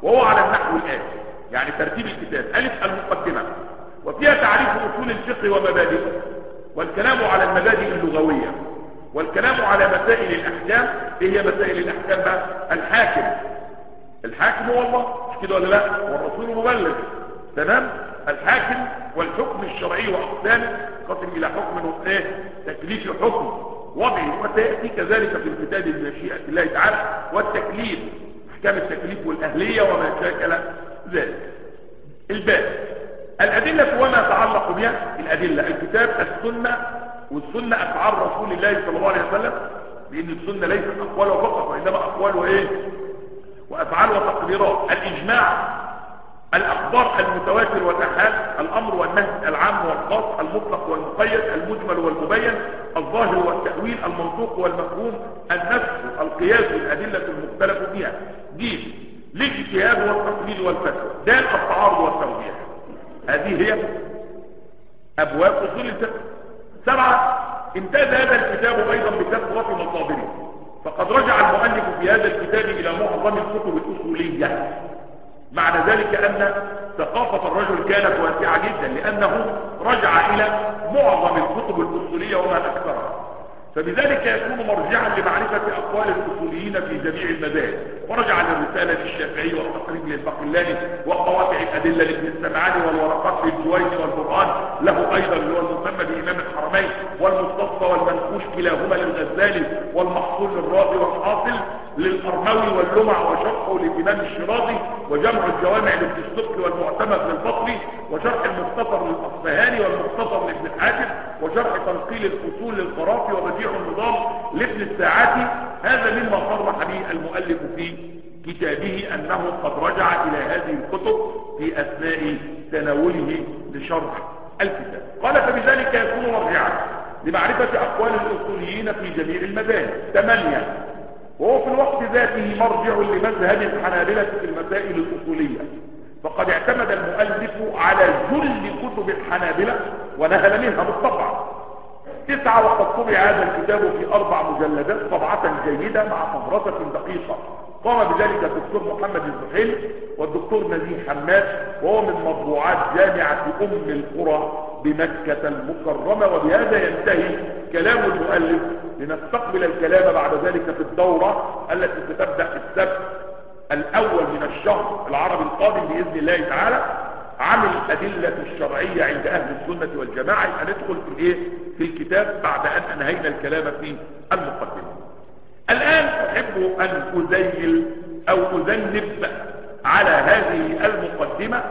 وهو على النحو الآتي، يعني ترتيب الكتاب: ألف المقدمة، وفيها تعريف أصول الفقه ومبادئه، والكلام على المبادئ اللغوية، والكلام على مسائل الأحكام. إيه هي مسائل الأحكام بقى؟ الحاكم الحاكم هو الله، مش كده ولا لا؟ والرسول مبلغ، تمام؟ الحاكم والحكم الشرعي وأقسامه، قسم إلى حكم إيه؟ تكليف حكم وضعي، وسيأتي كذلك في الكتاب بمشيئة الله تعالى، والتكليف، أحكام التكليف والأهلية وما شاكل ذلك. الباب: الأدلة وما يتعلق بها. الأدلة الكتاب، السنة، والسنة أفعال رسول الله صلى الله عليه وسلم، لأن السنة ليست أقوال فقط، وإنما أقوال وإيه؟ وأفعال وتقديرات. الإجماع، الأخبار المتواتر والأحاد، الأمر والنهي العام والخاص، المطلق والمقيد، المجمل والمبين، الظاهر والتأويل، المنطوق والمفهوم، النفس، القياس، الأدلة المختلف فيها. دين الاجتهاد والتقليد والفتوى. دال التعارض والتوضيح. هذه هي أبواب أصول الفقه. سبعة: امتاز هذا الكتاب أيضا بكثرة مصادره، فقد رجع المؤلف في هذا الكتاب إلى معظم الكتب الأصولية. معنى ذلك أن ثقافة الرجل كانت واسعة جدا، لأنه رجع إلى معظم الكتب الأصولية وما أكثرها، فبذلك يكون مرجعا لمعرفة أقوال الأصوليين في جميع المذاهب. ورجع للرسالة للشافعي، والتقريب للباقلاني، وقواطع الأدلة لابن السمعاني، والورقات للجويني، والقرآن له أيضا اللي هو المسمى بإمام الحرمين، والمستصفى والمنقوش كلاهما للغزالي، والمحصول للرازي، والحاصل للأرموي، واللمع وشرحه للإمام الشيرازي، وجمع الجوامع لابن السبكي، والمعتمد للبصري، وشرح المختصر للأصفهاني، والمختصر لابن حاتم، وشرح تنقيل الأصول للقرافي، وبديع النظام لابن الساعاتي. هذا مما صرح به المؤلف في كتابه أنه قد رجع إلى هذه الكتب في أثناء تناوله لشرح الكتاب. قال: فبذلك يكون مرجعا لمعرفة أقوال الأصوليين في جميع المذاهب. ثمانية: وهو في الوقت ذاته مرجع لمذهب الحنابلة في المسائل الأصولية، فقد اعتمد المؤلف على جل كتب الحنابلة ونهل منها بالطبع. تسعة: وقد طبع هذا الكتاب في أربع مجلدات طبعة جيدة مع مدرسة دقيقة، قام بذلك الدكتور محمد الزحيل والدكتور نزيه حماد، وهو من مطبوعات جامعة أم القرى بمكة المكرمة. وبهذا ينتهي كلام المؤلف، لنستقبل الكلام بعد ذلك في الدورة التي ستبدأ في السبت الأول من الشهر العربي القادم بإذن الله تعالى، عن الأدلة الشرعية عند أهل السنة والجماعة. هندخل في إيه؟ في الكتاب بعد أن أنهينا الكلام في المقدمة. الآن أحب أن أزيل أو أذنب على هذه المقدمة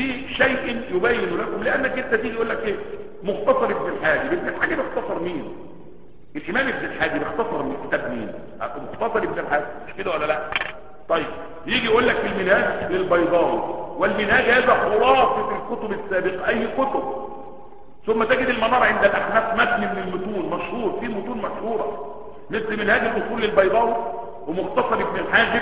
بشيء يبين لكم، لأنك أنت تيجي يقول لك إيه؟ مختصر ابن الحاجب. ابن الحاجب اختصر مين؟ الإمام ابن الحاجب اختصر من كتاب مين؟ مختصر ابن الحاجب، مش كده ولا لا؟ طيب يجي يقول لك المنهاج للبيضاوي، والمنهاج هذا خلاصة الكتب السابقة، أي كتب. ثم تجد المنار عند الأحناف متن من المتون مشهور، في متون مشهورة مثل منهاج الأصول للبيضاوي، ومختصر ابن الحاجب،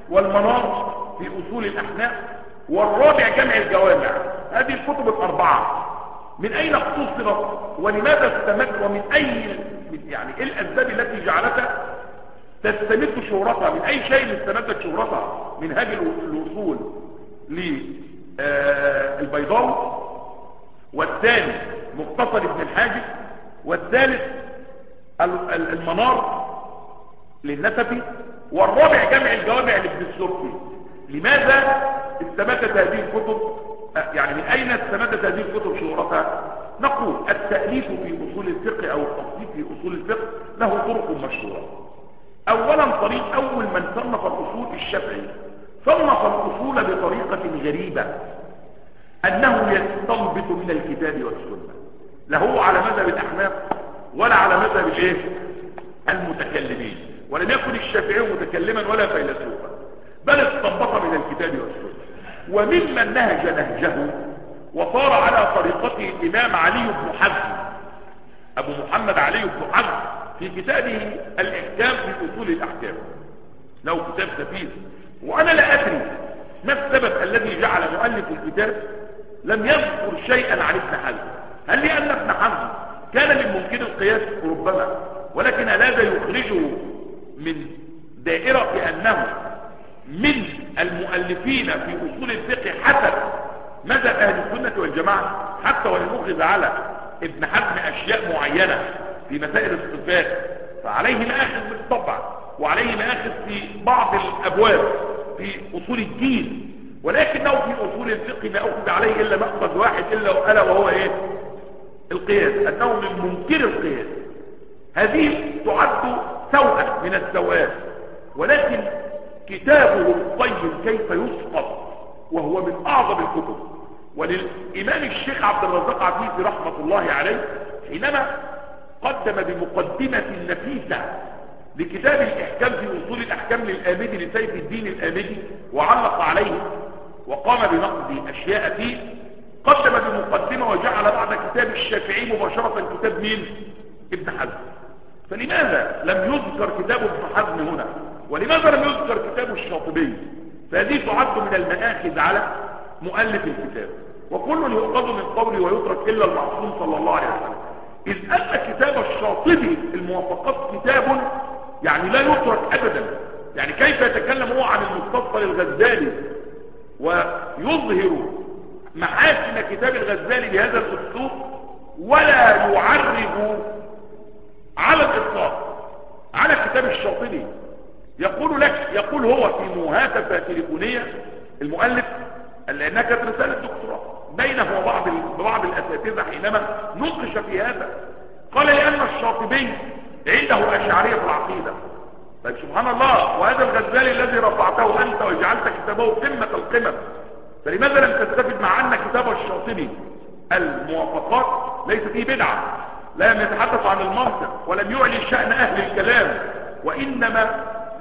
والمنار في أصول الأحناف، والرابع جمع الجوامع. هذه الكتب الأربعة من أين اختصرت ولماذا استمت، ومن أي يعني إيه الأسباب التي جعلتها تستمد شهرتها؟ من أي شيء استمدت شهرتها؟ منهاج الوصول للبيضاوي، والثاني مختصر ابن الحاجب، والثالث المنار للنسفي، والرابع جمع الجوامع لابن السبكي. لماذا استمدت هذه الكتب؟ يعني من أين استمدت هذه الكتب شهرتها؟ نقول التأليف في أصول الفقه أو التصنيف في أصول الفقه له طرق مشهورة. أولا طريق أول من صنف الأصول الشافعي، صنف الأصول بطريقة غريبة، أنه يستنبط من الكتاب والسنة، لا هو على مذهب الأحناف ولا على مذهب الايه المتكلمين، ولم يكن الشافعي متكلما ولا فيلسوفا، بل استنبط من الكتاب والسنة. وممن نهج نهجه وصار على طريقته الإمام علي بن حزم، أبو محمد علي بن حزم، في كتابه الإحكام في أصول الأحكام، له كتاب سفير. وأنا لا أدري ما السبب الذي جعل مؤلف الكتاب لم يذكر شيئا عن ابن حزم. هل لأن ابن حزم كان من ممكن القياس؟ ربما، ولكن هذا يخرجه من دائرة أنه من المؤلفين في أصول الفقه حسب مذهب أهل السنة والجماعة، حتى وإن أخذ على ابن حزم أشياء معينة في مسائل الصفات فعليه مآخذ بالطبع، وعليه مآخذ في بعض الأبواب في أصول الدين، ولكنه في أصول الفقه ما أخذ عليه إلا مأخذ واحد إلا ألا وهو إيه؟ القياس، أنه من منكر القياس. هذه تعد سوءة من السوءات، ولكن كتابه الطيب كيف يسقط وهو من أعظم الكتب. وللإمام الشيخ عبد الرزاق عفيفي رحمة الله عليه حينما قدم بمقدمة نفيسة لكتاب الإحكام في أصول الأحكام للآمدي لسيف الدين الآمدي وعلق عليه وقام بنقد أشياء فيه، قدم بمقدمة وجعل بعد كتاب الشافعي مباشرة كتاب مين؟ ابن حزم. فلماذا لم يذكر كتاب ابن حزم هنا؟ ولماذا لم يذكر كتاب الشاطبي؟ فهذه تعد من المآخذ على مؤلف الكتاب، وكل يؤخذ من قوله ويترك إلا المعصوم صلى الله عليه وسلم، إذ أن كتاب الشاطبي الموافقات كتاب يعني لا يترك أبدا. يعني كيف يتكلم هو عن المستصفى للغزالي ويظهر محاسن كتاب الغزالي بهذا الأسلوب ولا يعرب على الإطلاق على كتاب الشاطبي؟ يقول لك يقول هو في مهاتفة تليفونية المؤلف، لأنها كانت رسالة دكتوراه بينه وبعض بعض الأساتذة حينما نقش في هذا، قال لأن الشاطبي عنده أشعرية في العقيدة. طيب سبحان الله، وهذا الغزالي الذي رفعته أنت وجعلت كتابه قمة القمم، فلماذا لم تستفد مع أن كتاب الشاطبي الموافقات ليس فيه بدعة، لم يتحدث عن المنطق ولم يعلي شأن أهل الكلام، وإنما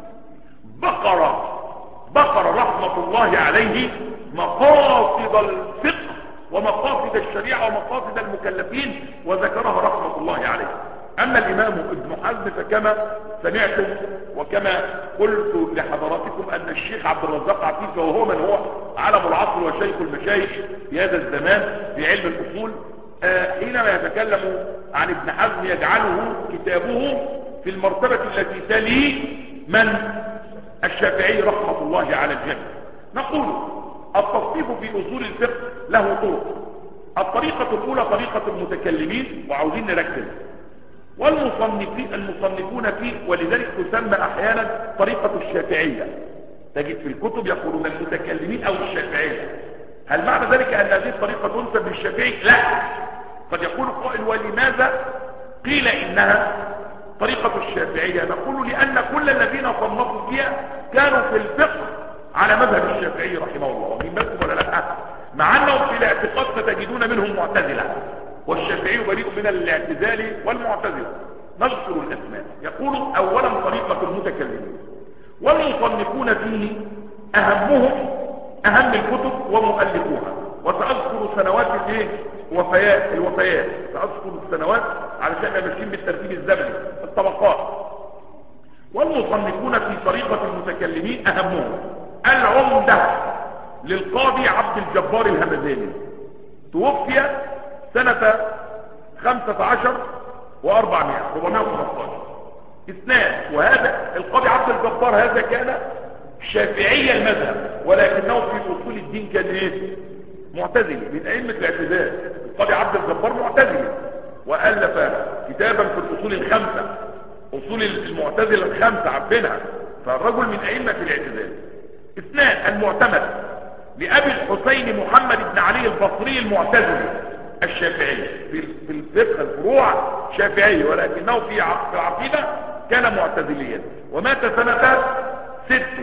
بقر بقر رحمة الله عليه مقاصد الفقه ومقاصد الشريعة ومقاصد المكلفين وذكرها رحمة الله عليه. أما الإمام ابن حزم فكما سمعتم وكما قلت لحضراتكم أن الشيخ عبد الرزاق عفيفي وهو من هو علم العصر وشيخ المشايخ في هذا الزمان في علم الأصول، حينما يتكلم عن ابن حزم يجعله كتابه في المرتبة التي تلي من الشافعي رحمة الله على الجميع. نقول التصنيف في أصول الفقه له طرق. الطريقة الأولى طريقة المتكلمين، وعاوزين نركز، والمصنفين المصنفون فيه، ولذلك تسمى أحيانا طريقة الشافعية. تجد في الكتب يقولون المتكلمين أو الشافعية. هل معنى ذلك أن هذه الطريقة تنسب للشافعي؟ لا. قد يقول قائل ولماذا قيل إنها طريقة الشافعية؟ نقول لأن كل الذين صنفوا فيها كانوا في الفقه على مذهب الشافعي رحمه الله، ومن بالكم ولا لا؟ مع أنهم في الاعتقاد ستجدون منهم معتزلة، والشافعي بريء من الاعتزال والمعتزلة. نذكر الأسماء. يقول أولا طريقة المتكلمين، والمصنفون فيه أهمهم أهم الكتب ومؤلفوها، وسأذكر سنوات الايه وفيات الوفيات، سأذكر السنوات علشان ماشيين بالترتيب الزمني الطبقات. والمصنفون في طريقة المتكلمين أهمهم العمدة للقاضي عبد الجبار الهمداني، توفي سنة خمسة عشر وأربعمائة أربعمائة وخمسة عشر. اثنان، وهذا القاضي عبد الجبار هذا كان شافعي المذهب، ولكنه في أصول الدين كان ايه؟ معتزلي من أئمة الاعتزال. القاضي عبد الجبار معتزلي، وألف كتابا في الأصول الخمسة، أصول المعتزلة الخمسة عبنها، فالرجل من أئمة الاعتزال. اثنان، المعتمد لأبي الحسين محمد بن علي البصري المعتزلي الشافعي، في الفقه الفروع شافعي، ولكنه في العقيدة كان معتزليا، ومات سنة ست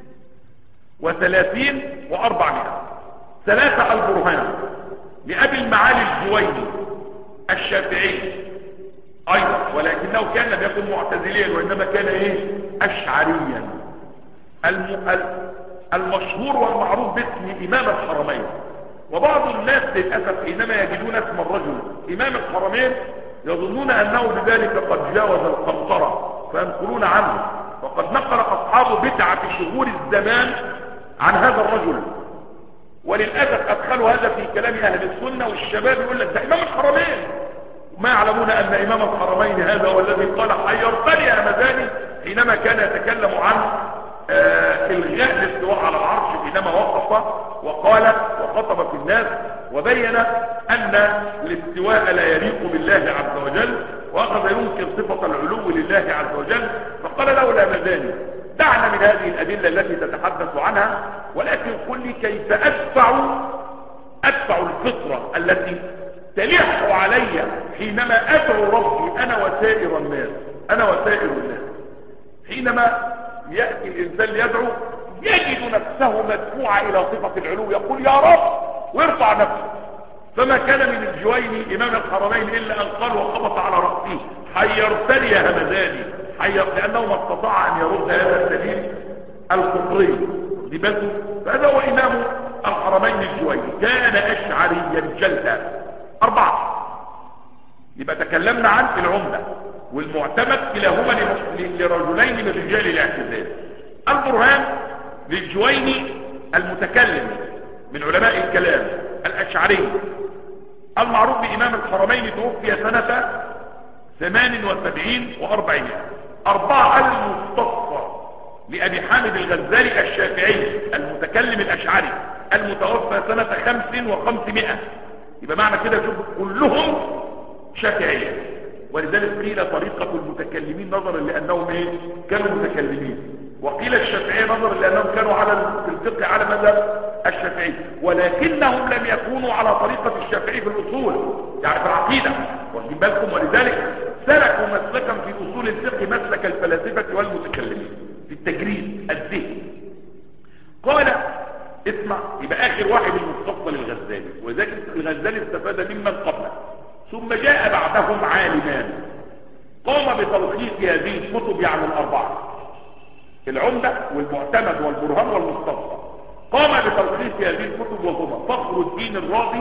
وثلاثين وأربعمائة. ثلاثة، البرهان لأبي المعالي الجويني الشافعي أيضا، ولكنه كان لم يكن معتزليا وإنما كان إيه؟ أشعريا. المشهور والمعروف باسم إمام الحرمين. وبعض الناس للأسف حينما يجدون اسم الرجل إمام الحرمين يظنون أنه بذلك قد جاوز القنطرة فينقلون عنه، وقد نقل أصحاب بدعة شهور الزمان عن هذا الرجل، وللأسف أدخلوا هذا في كلام أهل السنة، والشباب يقول لك ده إمام الحرمين، وما يعلمون أن إمام الحرمين هذا هو الذي قال حيرتني يا مزاني حينما كان يتكلم عن آه الغاء الاستواء على العرش حينما وقف وقال وخطب في الناس وبين ان الاستواء لا يليق بالله عز وجل، واخذ ينكر صفة العلو لله عز وجل، فقال له لا مداني دعنا من هذه الادلة التي تتحدث عنها، ولكن قل لي كيف ادفع ادفع الفطرة التي تلح علي حينما ادعو ربي انا وسائر الناس انا وسائر الناس. حينما يأتي الانسان يدعو يجد نفسه مدفوعة الى صفة العلو، يقول يا رب ويرفع نفسه. فما كان من الجويني امام الحرمين الا ان قال وخبط على رأسه حيرتني يا همداني، حير لانه ما استطاع ان يرد هذا الدليل الكفري لبسه. فهذا هو امام الحرمين الجويني، كان اشعريا جلدا. اربعة. يبقى تكلمنا عن العمدة والمعتمد كلاهما لرجلين من رجال الاعتزال. البرهان للجويني المتكلم من علماء الكلام الاشعري المعروف بامام الحرمين، توفي سنة ثمان وسبعين واربعمائة. اربعة. المستصفى لابي حامد الغزالي الشافعي المتكلم الاشعري المتوفى سنة خمس وخمسمائة. يبقى معنى كده شوف كلهم شافعية، ولذلك قيل طريقة المتكلمين نظرا لانهم ايه كانوا متكلمين، وقيل الشافعية نظرا لانهم كانوا على في الفقه على مذهب الشافعي، ولكنهم لم يكونوا على طريقة الشافعي في الاصول يعني في العقيدة، واخدين بالكم، ولذلك سلكوا مسلكا في اصول الفقه مسلك الفلاسفة والمتكلمين في التجريد الذهني. قال اسمع، يبقى اخر واحد المستصفى للغزالي، وذلك الغزالي استفاد ممن قبله. ثم جاء بعدهم عالمان قام بتلخيص هذه الكتب يعني الاربعه، العمدة والمعتمد والبرهان والمستصفى، قام بتلخيص هذه الكتب وهما فخر الدين الرازي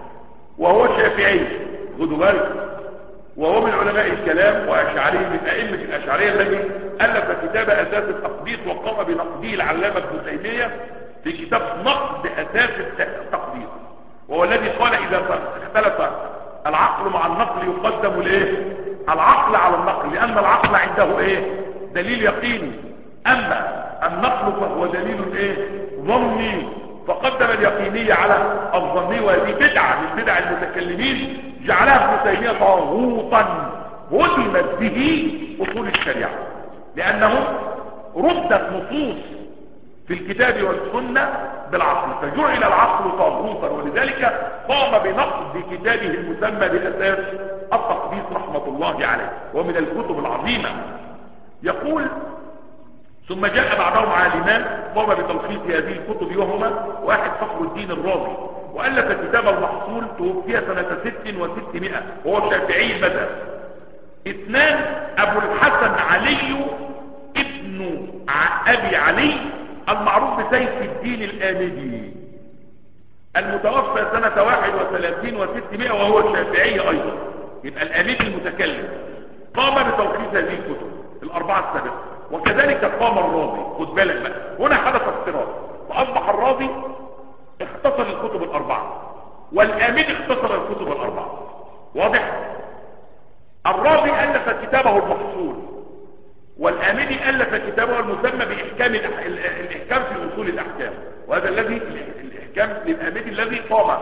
وهو شافعي خدوا بالك، وهو من علماء الكلام واشعري من ائمه الاشعريه الذي الف كتاب اساس التقديس وقام بنقده العلامه ابن تيميه في كتاب نقد اساس التقديس، وهو الذي قال اذا اختلف العقل مع النقل يقدم الايه العقل على النقل، لان العقل عنده ايه دليل يقيني، اما النقل فهو دليل ايه ظني، فقدم اليقيني على الظني، وهذه بدعه من بدع المتكلمين جعلها ابن تيميه طاغوتا هدمت به اصول الشريعه، لانه ردت نصوص في الكتاب والسنه بالعقل، فجعل العقل طاغوتا، ولذلك قام بنقد كتابه المسمى باساس التقديس رحمه الله عليه، ومن الكتب العظيمه. يقول ثم جاء بعدهم عالمان قام بتلخيص هذه الكتب وهما واحد فخر الدين الرازي والف كتاب المحصول توفي سنة ست وستمائة وهو شافعي المذهب. اثنان ابو الحسن علي ابن ابي علي المعروف بسيف الدين الآمدي المتوفى سنة واحد وثلاثين وستمائة وهو شافعي ايضا، يبقى الآمدي المتكلم قام بتلخيص هذه الكتب الاربعة السابقة. وكذلك قام الرازي، خد بالك بقى هنا حدث اختلاط، فاصبح الرازي اختصر الكتب الاربعه والآمدي اختصر الكتب الاربعه، واضح؟ الرازي الف كتابه المحصول والآمدي الف كتابه المسمى باحكام الاحكام في اصول الاحكام، وهذا الذي الاحكام للآمدي الذي قام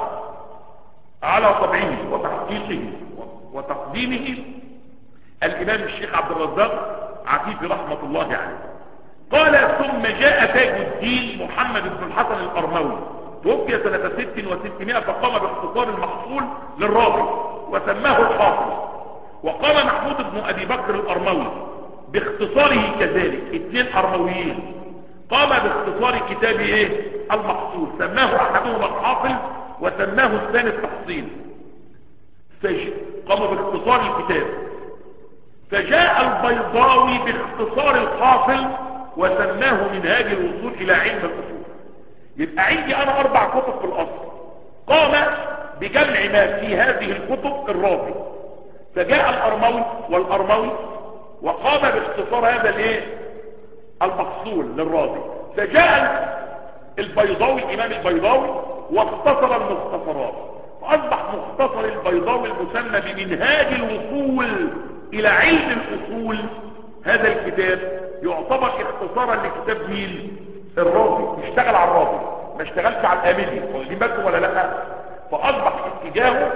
على طبعه وتحقيقه وتقديمه الامام الشيخ عبد الرزاق عفيفي رحمة الله عليه. قال ثم جاء تاج الدين محمد بن الحسن الأرموي توفي سنة ست وستمائة فقام باختصار المحصول للرازي وسماه الحافظ، وقام محمود بن أبي بكر الأرموي باختصاره كذلك، اثنين أرمويين قام باختصار كتاب ايه المحصول، سماه أحدهما الحافظ وسماه الثاني التحصيل، قام باختصار الكتاب. فجاء البيضاوي باختصار الحافظ وسماه منهاج الوصول الى علم الاصول. يبقى عندي انا اربع كتب في الاصل، قام بجمع ما في هذه الكتب الرازي، فجاء الارموي والارموي وقام باختصار هذا الايه المحصول للرازي، فجاء البيضاوي الامام البيضاوي واختصر المختصرات، فاصبح مختصر البيضاوي المسمى بمنهاج الوصول الى علم الاصول هذا الكتاب يعتبر اختصارا لكتاب مين؟ الرازي. اشتغل على الرازي ما اشتغلش على الآمدي، واخدين بالكم ولا لا؟ فاصبح اتجاهه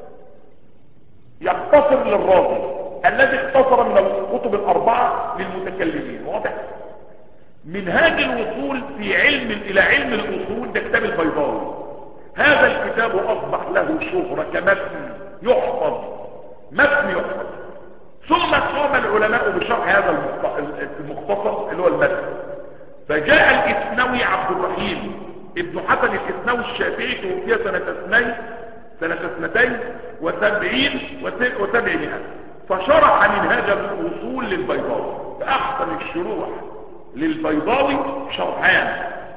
يختصر للرازي الذي اختصر من الكتب الاربعه للمتكلمين. واضح؟ منهاج الوصول في علم الى علم الاصول ده كتاب البيضاوي. هذا الكتاب اصبح له شهرة كمتن يحفظ، متن يحفظ. ثم قام العلماء بشرح هذا المختصر اللي هو المتن، فجاء الإثنوي عبد الرحيم ابن حسن الإثنوي الشافعي، توفي سنة اثنين سنة اثنتين وسبعين وسبعمائة، فشرح منهاج الوصول للبيضاوي. فأحسن الشروح للبيضاوي شرحان،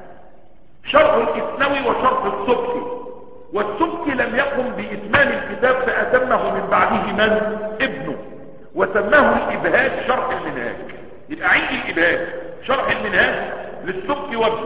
شرح الإثنوي وشرح السبكي. والسبكي لم يقم بإتمام الكتاب فأتمه من بعده من؟ ابنه، وسماه الإبهاج شرح المنهاج. يبقى عندي الإبهاج شرح المنهاج للسبكي وابنه،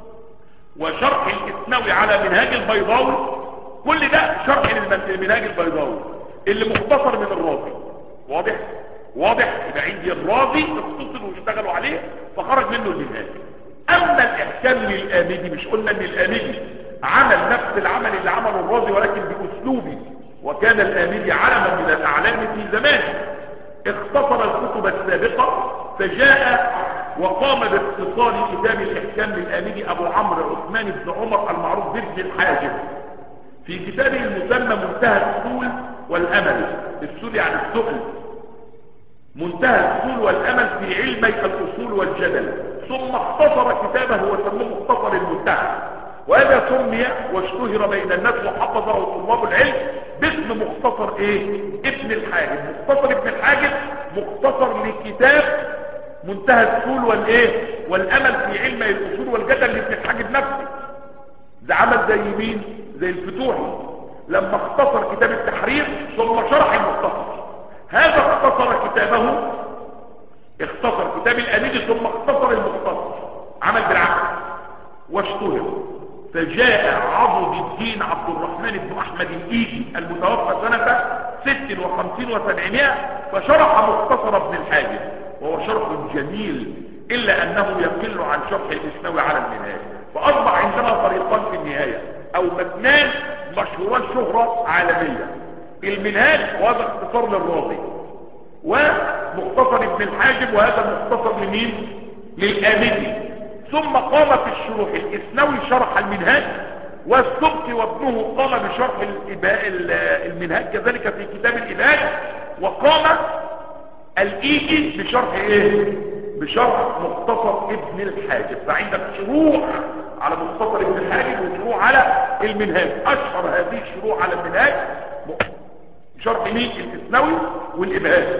وشرح الإثنوي على منهاج البيضاوي، كل ده شرح المنهاج البيضاوي اللي مختصر من الرازي. واضح؟ واضح؟ يبقى عندي الرازي اختصر واشتغلوا عليه فخرج منه المنهاج. اما الاحكام للآمدي، مش قلنا ان الآمدي عمل نفس العمل اللي عمله الرازي ولكن باسلوبه، وكان الآمدي علما من الاعلام في زمانه، اختصر الكتب السابقة فجاء وقام باختصار كتاب الاحكام للآمدي ابو عمرو عثمان بن عمر المعروف بابن الحاجب في كتابه المسمى منتهى السؤل والامل. السؤل يعني السؤل، منتهى السؤل والامل في علمي الاصول والجدل. ثم اختصر كتابه وسموه مختصر المنتهى، وهذا سمي واشتهر بين الناس وحفظه طلاب العلم باسم مختصر ايه؟ ابن الحاجب. مختصر ابن الحاجب مختصر لكتاب منتهى السؤل والايه والامل في علمي الاصول والجدل لابن الحاجب نفسه. ده عمل زي مين؟ زي الفتوحي لما اختصر كتاب التحرير ثم شرح المختصر. هذا اختصر كتابه، اختصر كتاب الآمدي ثم اختصر المختصر، عمل بالعكس واشتهر. فجاء عضد الدين عبد الرحمن بن احمد الايجي المتوفى سنة ست وخمسين وسبعمائة فشرح مختصر ابن الحاجب، وهو شرح جميل الا انه يقل عن شرح الإثنوي على المنهاج. فاصبح عندنا طريقان في النهاية او متنان مشهوران شهرة عالمية، المنهاج وهذا اختصار للرازي، ومختصر ابن الحاجب وهذا مختصر لمين؟ للآمدي. ثم قام في الشروح الإثنوي شرح المنهاج، والسبكي وابنه قام بشرح المنهاج كذلك في كتاب الإبهاج، وقام الإيجي بشرح ايه؟ بشرح مختصر ابن الحاجب. فعندك شروح على مختصر ابن الحاجب وشروح على المنهاج. اشهر هذه الشروح على المنهاج شرح مين؟ الإثنوي والإبهاج.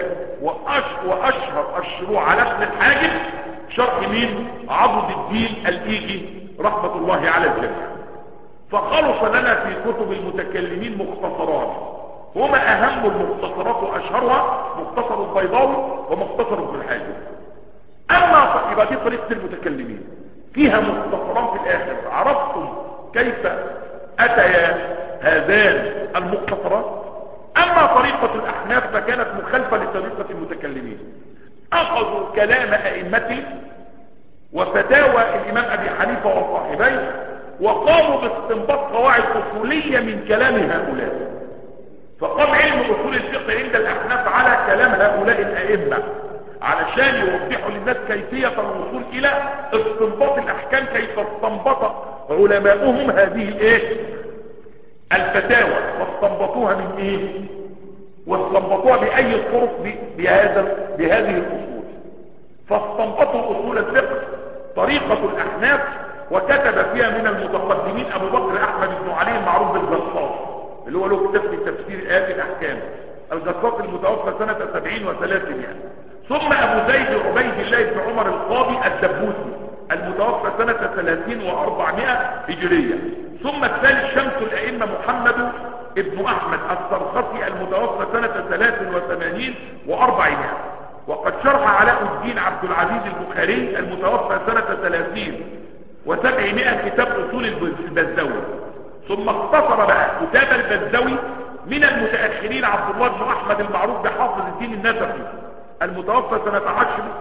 واشهر الشروح على ابن الحاجب شرح مين؟ عضد الدين الإيجي رحمة الله على الجميع. فخلص لنا في كتب المتكلمين مختصرات، هما اهم المختصرات واشهرها مختصر البيضاوي ومختصر ابن الحاجب. اما يبقى دي طريقة المتكلمين، فيها مختصرات في الاخر. عرفتم كيف اتيا هذان المختصرات؟ اما طريقة الاحناف فكانت مخالفة لطريقة المتكلمين، اخذوا كلام ائمته وفتاوى الامام ابي حنيفة وصاحبيه وقاموا باستنباط قواعد اصولية من كلام هؤلاء. فقام علم اصول الفقه عند الاحناف على كلام هؤلاء الائمة علشان يوضحوا للناس كيفية الوصول الى استنباط الاحكام، كيف استنبط علماؤهم هذه الايه الفتاوى، واستنبطوها من ايه؟ واستنبطوها باي طرق بهذا بهذه الاصول. فاستنبطوا اصول الفقه طريقة الاحناف، وكتب فيها من المتقدمين ابو بكر احمد بن علي المعروف بالجصاص اللي هو له كتاب في تفسير ايات الاحكام، الجصاص المتوفى سنة سبعين وثلاثمائة. ثم ابو زيد عبيد الله بن عمر القاضي الدبوسي المتوفى سنة ثلاثين واربعمائة هجرية. ثم الثالث شمس الائمة محمد ابن احمد السرخسي المتوفى سنة ثلاث وثمانين واربعمائة. وقد شرح علاء الدين عبد العزيز البخاري المتوفى سنة ثلاثين وسبعمائة كتاب اصول البزاوي. ثم اختصر بقى كتاب البزاوي من المتأخرين عبد الله بن احمد المعروف بحافظ الدين النسفي المتوفى سنة عشر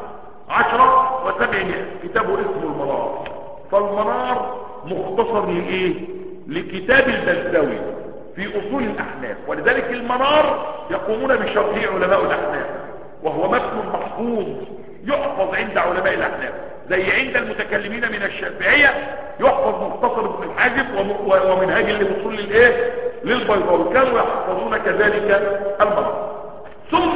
عشرة وسبعمائة، كتابه اسمه المنار. فالمنار مختصر لإيه؟ لكتاب البزاوي في أصول الأحناف، ولذلك المنار يقومون بشرحه علماء الأحناف، وهو متن محفوظ يحفظ عند علماء الأحناف، زي عند المتكلمين من الشافعية يحفظ مختصر ابن الحاجب ومنهاج لأصول للإيه؟ للبيضاوي، كانوا يحفظون كذلك المنار. ثم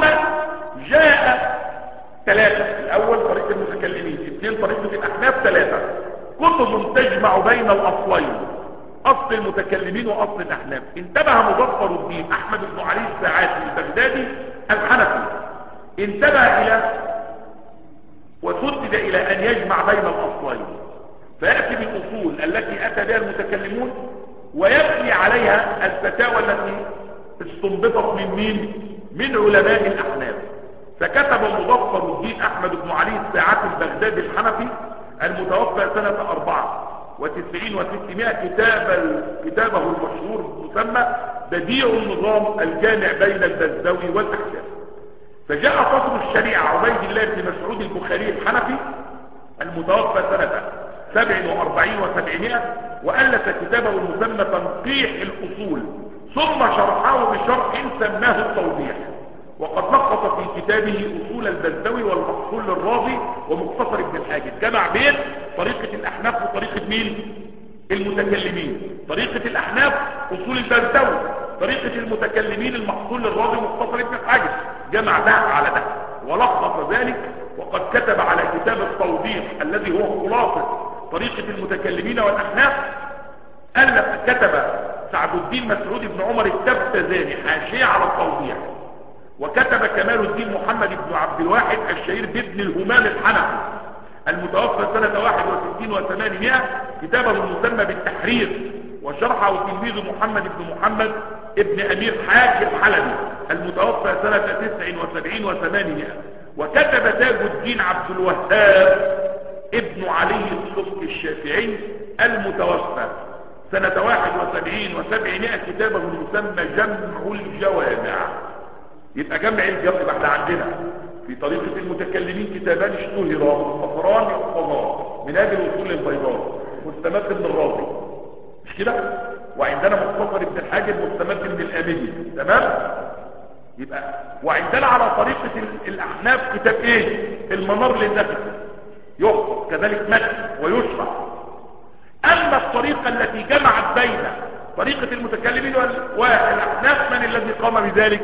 جاء ثلاثة، الأول طريقة المتكلمين، اثنين طريقة الأحناف، ثلاثة كتب تجمع بين الأصلين، أصل المتكلمين وأصل الأحناف. انتبه مظفر الدين أحمد بن علي الساعاتي البغدادي الحنفي، انتبه إلى وسدد إلى أن يجمع بين الأصلين، فيأتي بالأصول التي أتى بها المتكلمون ويبني عليها الفتاوى التي استنبطت من مين؟ من علماء الأحناف. فكتب مظفر الدين أحمد بن علي الساعاتي البغدادي الحنفي المتوفى سنة أربعة وتسعين وستمائة كتاب كتابه المشهور مسمى بديع النظام الجامع بين البزاوي والأحناف. فجاء فصل الشريعة عبيد الله بن مسعود البخاري الحنفي المتوفى سنة سبع وأربعين وسبعمائة، وألف كتابه المسمى تنقيح الأصول، ثم شرحه بشرح سماه التوضيح. وقد لخص في كتابه أصول البزاوي والمحصول للراضي ومختصر ابن الحاجب، جمع بين طريقة الأحناف وطريقة مين؟ المتكلمين. طريقة الأحناف أصول البزاوي، طريقة المتكلمين المحصول للراضي ومختصر ابن الحاجب، جمع ده على ده ولخص ذلك. وقد كتب على كتاب التوضيح الذي هو خلاصة طريقة المتكلمين والأحناف، ألف كتب سعد الدين مسعود بن عمر التبتزاني حاشية على التوضيح. وكتب كمال الدين محمد بن عبد الواحد الشهير بابن الهمام الحنفي المتوفى سنة واحد وستين وثمانمائة كتابه المسمى بالتحرير، وشرحه تلميذ محمد بن محمد ابن أمير حاج الحلبي المتوفى سنة تسع وسبعين وثمانمائة. وكتب تاج الدين عبد الوهاب ابن علي الصبح الشافعي المتوفى سنة واحد وسبعين وسبعمائة كتابه المسمى جمع الجوامع. يبقى جمع الجوامع احنا عندنا في طريقة المتكلمين كتابان اشتهرا مختصران يحفظان، منهاج الوصول للبيضاء مستمد من الراضي، مش كده؟ وعندنا مختصر ابن الحاجب مستمد من الاميني، تمام؟ يبقى وعندنا على طريقة الاحناف كتاب ايه؟ المنار للنفس يحفظ كذلك متن ويشرح. اما الطريقة التي جمعت بين طريقة المتكلمين والاحناف من الذي قام بذلك؟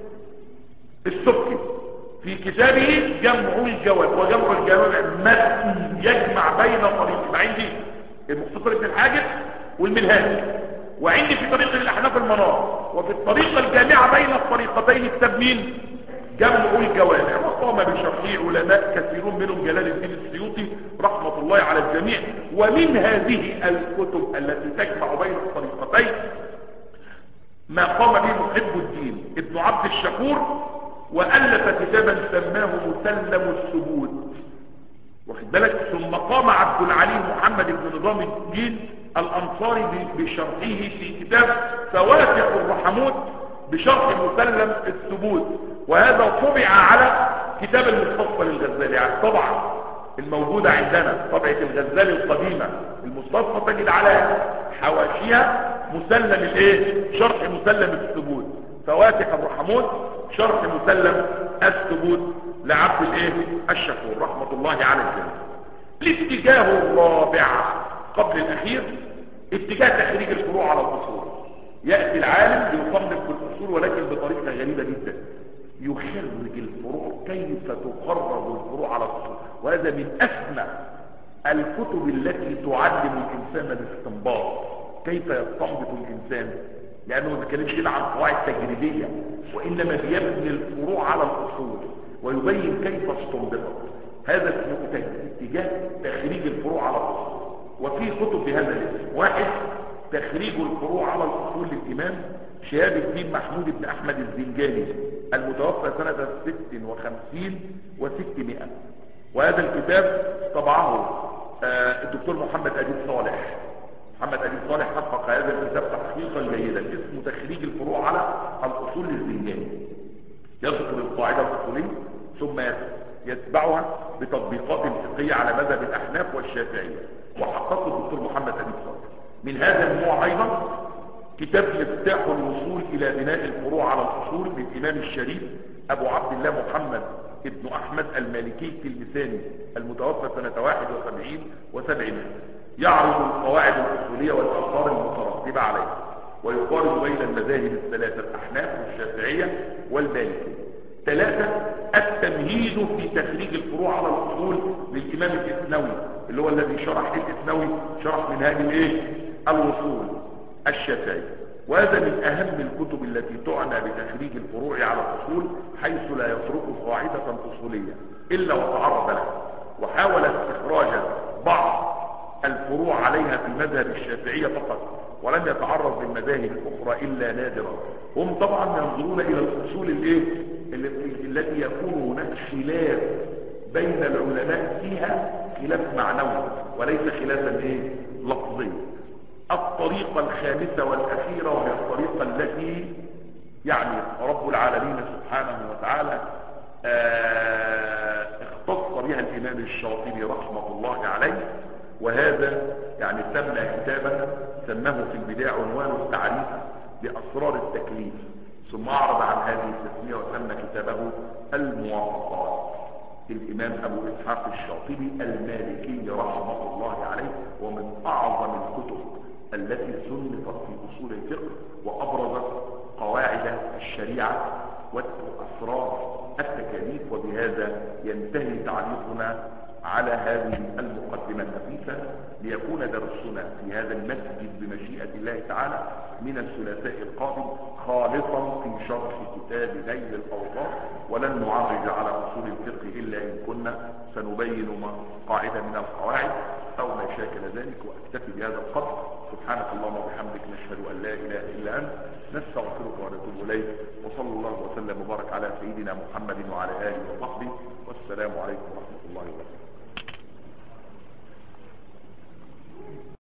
السبكي في كتابه جمع الجوامع، وجمع الجوامع متن يجمع بين طريقين، عندي المختصر ابن الحاجب والمنهاج، وعندي في طريقة الأحناف المنار، وفي الطريقة الجامعة بين الطريقتين كتاب مين؟ جمع الجوامع، وقام بشرحه علماء كثيرون منهم جلال الدين السيوطي رحمة الله على الجميع. ومن هذه الكتب التي تجمع بين الطريقتين ما قام به محب الدين ابن عبد الشكور، وألف كتابا سماه مسلم الثبوت، واخد بالك؟ ثم قام عبد العليم محمد بن نظام الدين الأنصاري بشرحه في كتاب فواتح الرحموت بشرح مسلم الثبوت، وهذا طبع على كتاب المستصفى للغزالي، يعني طبعا الموجودة عندنا طبعة الغزالي القديمة المستصفى تجد على حواشيها مسلم الايه؟ شرح مسلم الثبوت، فواتح الرحموت شرح مسلم الثبوت لعبد الايه؟ الشكور رحمة الله على الجميع. الاتجاه الرابع قبل الاخير اتجاه تخريج الفروع على الاصول. يأتي العالم ليصنف بالاصول ولكن بطريقة غريبة جدا، يخرج الفروع، كيف تخرج الفروع على الاصول، وهذا من اسمى الكتب التي تعلم الانسان الاستنباط، كيف يستنبط الانسان، لانه ما بيتكلمش هنا عن قواعد تجريبيه، وانما بيبني الفروع على الاصول ويبين كيف استنبطت. هذا اسمه اتجاه تخريج الفروع على الاصول، وفي كتب بهذا الاسم. واحد تخريج الفروع على الاصول للامام شهاب الدين محمود بن احمد الزنجاني المتوفى سنه ست وخمسين وستمائة، وهذا الكتاب طبعه الدكتور محمد أديب صالح. محمد أديب صالح حقق هذا الكتاب تحقيقا جيدا اسمه تخريج الفروع على الاصول للزنجاني، يذكر القاعده الاصوليه ثم يتبعها بتطبيقات فقهية على مذهب الأحناف والشافعية، وحققه الدكتور محمد أديب صالح. من هذا النوع أيضا كتاب مفتاح الوصول إلى بناء الفروع على الأصول للإمام الشريف أبو عبد الله محمد ابن أحمد المالكي التلمساني المتوفى سنة واحد وسبعين وسبعمائة، يعرض القواعد الأصولية والآثار المترتبة عليها، ويقارن بين المذاهب الثلاثة الأحناف والشافعية والمالكية. ثلاثة، التمهيد في تخريج الفروع على الأصول للإمام الإثنوي اللي هو الذي شرح الإثنوي شرح منهاج الايه الوصول الشافعي، وهذا من أهم الكتب التي تعنى بتخريج الفروع على الأصول، حيث لا يترك قاعدة أصولية إلا وتعرض لها، وحاول استخراج بعض الفروع عليها في مذهب الشافعية فقط، ولم يتعرض للمذاهب الأخرى إلا نادرا. هم طبعا ينظرون إلى الأصول الايه التي يكون هناك خلاف بين العلماء فيها، خلاف معنوي وليس خلافا ايه لفظي. الطريقة الخامسة والأخيرة وهي الطريقة التي يعني رب العالمين سبحانه وتعالى آه اختص بها الإمام الشاطبي رحمة الله عليه، وهذا يعني سمى كتابا سماه في البداية عنوان التعريف بأسرار التكليف، ثم أعرض عن هذه التسمية وسمى كتابه الموافقات. الإمام أبو إسحاق الشاطبي المالكي رحمه الله عليه، ومن أعظم الكتب التي صنفت في أصول الفقه وأبرزت قواعد الشريعة وأسرار التكاليف. وبهذا ينتهي تعليقنا على هذه المقدمة النفيسة، ليكون درسنا في هذا المسجد بمشيئة الله تعالى من الثلاثاء القادم خالصا في شرح كتاب نيل الأوطار، ولن نعرج على أصول الفقه إلا إن كنا سنبين قاعدة من القواعد أو ما شاكل ذلك. وأكتفي بهذا القدر. سبحانك اللهم وبحمدك، نشهد أن لا إله إلا أنت، نستغفرك ونتوب إليك، وصلى الله وسلم وبارك على سيدنا محمد وعلى آله وصحبه، والسلام عليكم ورحمة الله وبركاته.